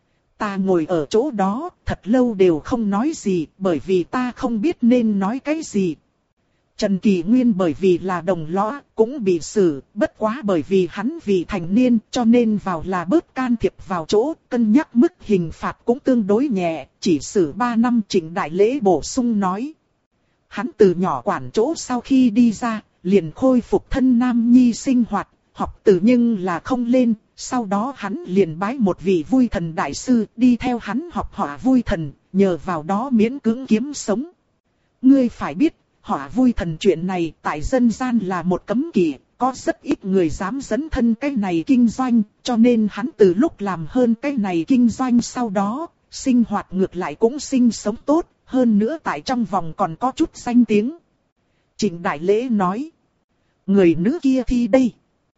Ta ngồi ở chỗ đó thật lâu đều không nói gì bởi vì ta không biết nên nói cái gì. Trần Kỳ Nguyên bởi vì là đồng lõa cũng bị xử, bất quá bởi vì hắn vì thành niên cho nên vào là bớt can thiệp vào chỗ, cân nhắc mức hình phạt cũng tương đối nhẹ, chỉ xử ba năm. Trịnh Đại Lễ bổ sung nói. Hắn từ nhỏ quản chỗ sau khi đi ra, liền khôi phục thân nam nhi sinh hoạt, học từ nhưng là không lên, sau đó hắn liền bái một vị vui thần đại sư đi theo hắn học họa vui thần, nhờ vào đó miễn cưỡng kiếm sống. Ngươi phải biết, họa vui thần chuyện này tại dân gian là một cấm kỵ, có rất ít người dám dấn thân cái này kinh doanh, cho nên hắn từ lúc làm hơn cái này kinh doanh sau đó, sinh hoạt ngược lại cũng sinh sống tốt, hơn nữa tại trong vòng còn có chút danh tiếng. Trịnh Đại Lễ nói, người nữ kia thi đây,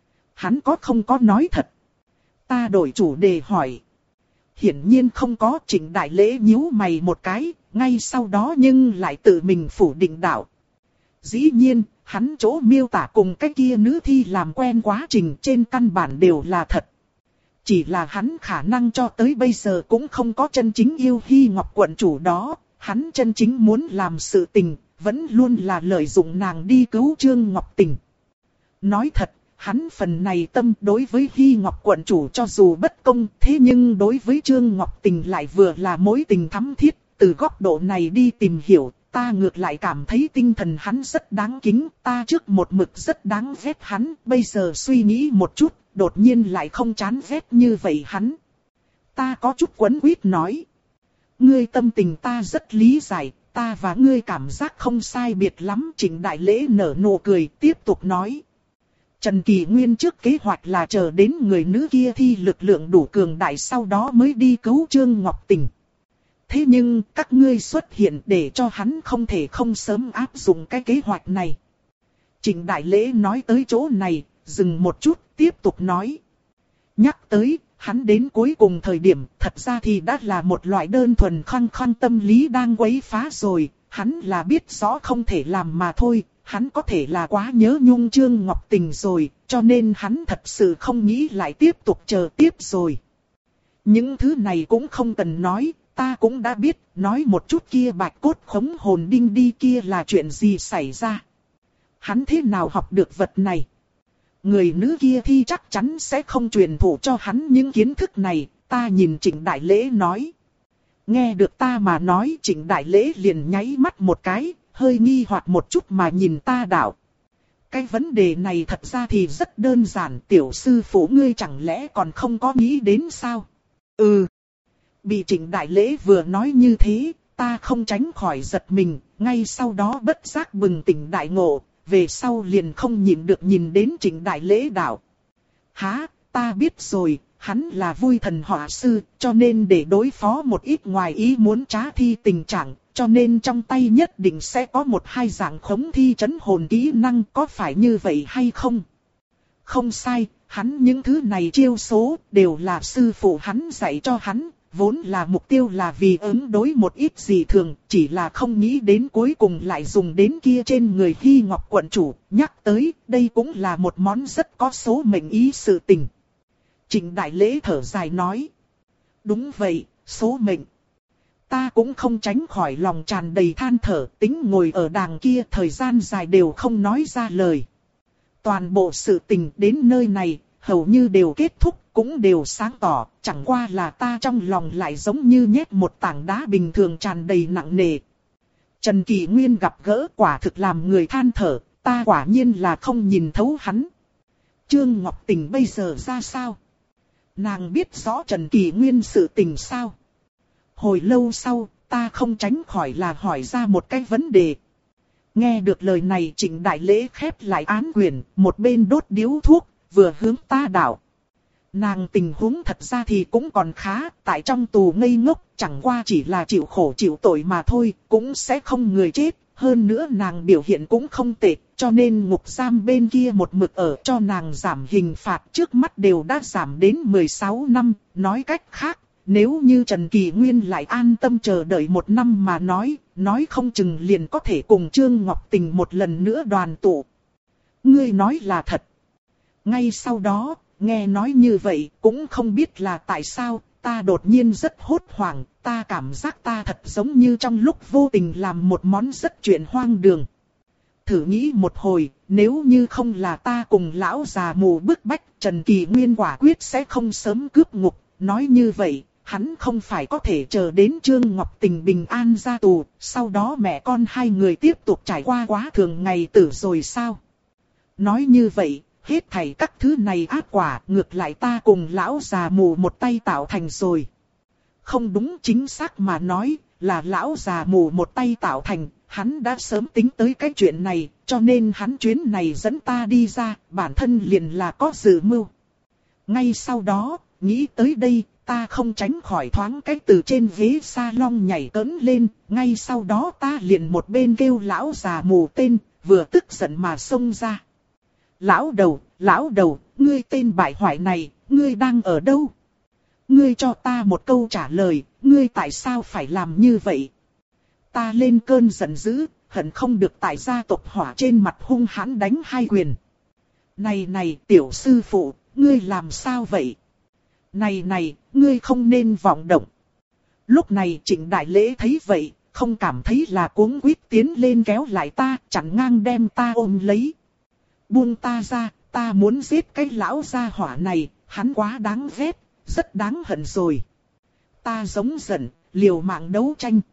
hắn có không có nói thật? Ta đổi chủ đề hỏi. Hiển nhiên không có. Trịnh Đại Lễ nhíu mày một cái, ngay sau đó nhưng lại tự mình phủ định đạo. Dĩ nhiên, hắn chỗ miêu tả cùng cái kia nữ thi làm quen quá trình trên căn bản đều là thật. Chỉ là hắn khả năng cho tới bây giờ cũng không có chân chính yêu Hy Ngọc quận chủ đó, hắn chân chính muốn làm sự tình, vẫn luôn là lợi dụng nàng đi cứu Trương Ngọc Tình. Nói thật, hắn phần này tâm đối với Hy Ngọc quận chủ cho dù bất công, thế nhưng đối với Trương Ngọc Tình lại vừa là mối tình thắm thiết, từ góc độ này đi tìm hiểu. Ta ngược lại cảm thấy tinh thần hắn rất đáng kính, ta trước một mực rất đáng ghét hắn, bây giờ suy nghĩ một chút, đột nhiên lại không chán ghét như vậy hắn. Ta có chút quấn quýt nói. Ngươi tâm tình ta rất lý giải, ta và ngươi cảm giác không sai biệt lắm. Trịnh Đại Lễ nở nụ cười tiếp tục nói. Trần Kỳ Nguyên trước kế hoạch là chờ đến người nữ kia thi lực lượng đủ cường đại sau đó mới đi cứu Trương Ngọc Tình. Thế nhưng các ngươi xuất hiện để cho hắn không thể không sớm áp dụng cái kế hoạch này. Trịnh Đại Lễ nói tới chỗ này, dừng một chút, tiếp tục nói. Nhắc tới, hắn đến cuối cùng thời điểm, thật ra thì đã là một loại đơn thuần khăng khăng tâm lý đang quấy phá rồi. hắn là biết rõ không thể làm mà thôi, hắn có thể là quá nhớ nhung Trương Ngọc Tình rồi, cho nên hắn thật sự không nghĩ lại tiếp tục chờ tiếp rồi. Những thứ này cũng không cần nói, ta cũng đã biết, nói một chút kia bạch cốt khống hồn đinh đi kia là chuyện gì xảy ra. Hắn thế nào học được vật này? Người nữ kia thì chắc chắn sẽ không truyền thụ cho hắn những kiến thức này, ta nhìn Trịnh Đại Lễ nói. Nghe được ta mà nói, Trịnh Đại Lễ liền nháy mắt một cái, hơi nghi hoặc một chút mà nhìn ta đạo. Cái vấn đề này thật ra thì rất đơn giản, tiểu sư phụ ngươi chẳng lẽ còn không có nghĩ đến sao? Ừ. Bị Trịnh Đại Lễ vừa nói như thế, ta không tránh khỏi giật mình, ngay sau đó bất giác bừng tỉnh đại ngộ, về sau liền không nhịn được nhìn đến Trịnh Đại Lễ đạo. Hả, ta biết rồi, hắn là vui thần họa sư, cho nên để đối phó một ít ngoài ý muốn trá thi tình trạng, cho nên trong tay nhất định sẽ có một hai dạng khống thi trấn hồn kỹ năng, có phải như vậy hay không? Không sai, hắn những thứ này chiêu số đều là sư phụ hắn dạy cho hắn, vốn là mục tiêu là vì ứng đối một ít gì thường, chỉ là không nghĩ đến cuối cùng lại dùng đến kia trên người Hy Ngọc quận chủ, nhắc tới đây cũng là một món rất có số mệnh ý sự tình. Trịnh Đại Lễ thở dài nói. Đúng vậy, số mệnh. Ta cũng không tránh khỏi lòng tràn đầy than thở, tính ngồi ở đàng kia thời gian dài đều không nói ra lời. Toàn bộ sự tình đến nơi này, hầu như đều kết thúc, cũng đều sáng tỏ, chẳng qua là ta trong lòng lại giống như nhét một tảng đá bình thường tràn đầy nặng nề. Trần Kỳ Nguyên gặp gỡ quả thực làm người than thở, ta quả nhiên là không nhìn thấu hắn. Trương Ngọc Tình bây giờ ra sao? Nàng biết rõ Trần Kỳ Nguyên sự tình sao? Hồi lâu sau, ta không tránh khỏi là hỏi ra một cái vấn đề. Nghe được lời này Trịnh Đại Lễ khép lại án quyển, một bên đốt điếu thuốc, vừa hướng ta đạo. Nàng tình huống thật ra thì cũng còn khá, tại trong tù ngây ngốc, chẳng qua chỉ là chịu khổ chịu tội mà thôi, cũng sẽ không người chết. Hơn nữa nàng biểu hiện cũng không tệ, cho nên ngục giam bên kia một mực ở cho nàng giảm hình phạt trước mắt đều đã giảm đến mười sáu năm, nói cách khác. Nếu như Trần Kỳ Nguyên lại an tâm chờ đợi một năm mà nói, nói không chừng liền có thể cùng Trương Ngọc Tình một lần nữa đoàn tụ. Ngươi nói là thật. Ngay sau đó, nghe nói như vậy, cũng không biết là tại sao, ta đột nhiên rất hốt hoảng, ta cảm giác ta thật giống như trong lúc vô tình làm một món rất chuyện hoang đường. Thử nghĩ một hồi, nếu như không là ta cùng lão già mù bức bách, Trần Kỳ Nguyên quả quyết sẽ không sớm cướp ngục, nói như vậy. Hắn không phải có thể chờ đến Trương Ngọc Tình bình an ra tù, sau đó mẹ con hai người tiếp tục trải qua quá thường ngày tử rồi sao? Nói như vậy, hết thảy các thứ này ác quả, ngược lại ta cùng lão già mù một tay tạo thành rồi. Không đúng, chính xác mà nói, là lão già mù một tay tạo thành, hắn đã sớm tính tới cái chuyện này, cho nên hắn chuyến này dẫn ta đi ra, bản thân liền là có dự mưu. Ngay sau đó, nghĩ tới đây, ta không tránh khỏi thoáng cái từ trên ghế salon nhảy cẫng lên, ngay sau đó ta liền một bên kêu lão già mù tên, vừa tức giận mà xông ra. Lão đầu, lão đầu, ngươi tên bại hoại này, ngươi đang ở đâu? Ngươi cho ta một câu trả lời, ngươi tại sao phải làm như vậy? Ta lên cơn giận dữ, hận không được tại gia tộc hỏa trên mặt hung hãn đánh hai quyền. Này này, tiểu sư phụ, ngươi làm sao vậy? Này này, ngươi không nên vọng động. Lúc này Trịnh Đại Lễ thấy vậy, không cảm thấy là cuống quýt tiến lên kéo lại ta, chặn ngang đem ta ôm lấy. Buông ta ra, ta muốn giết cái lão gia hỏa này, hắn quá đáng ghét, rất đáng hận rồi. Ta giống giận, liều mạng đấu tranh.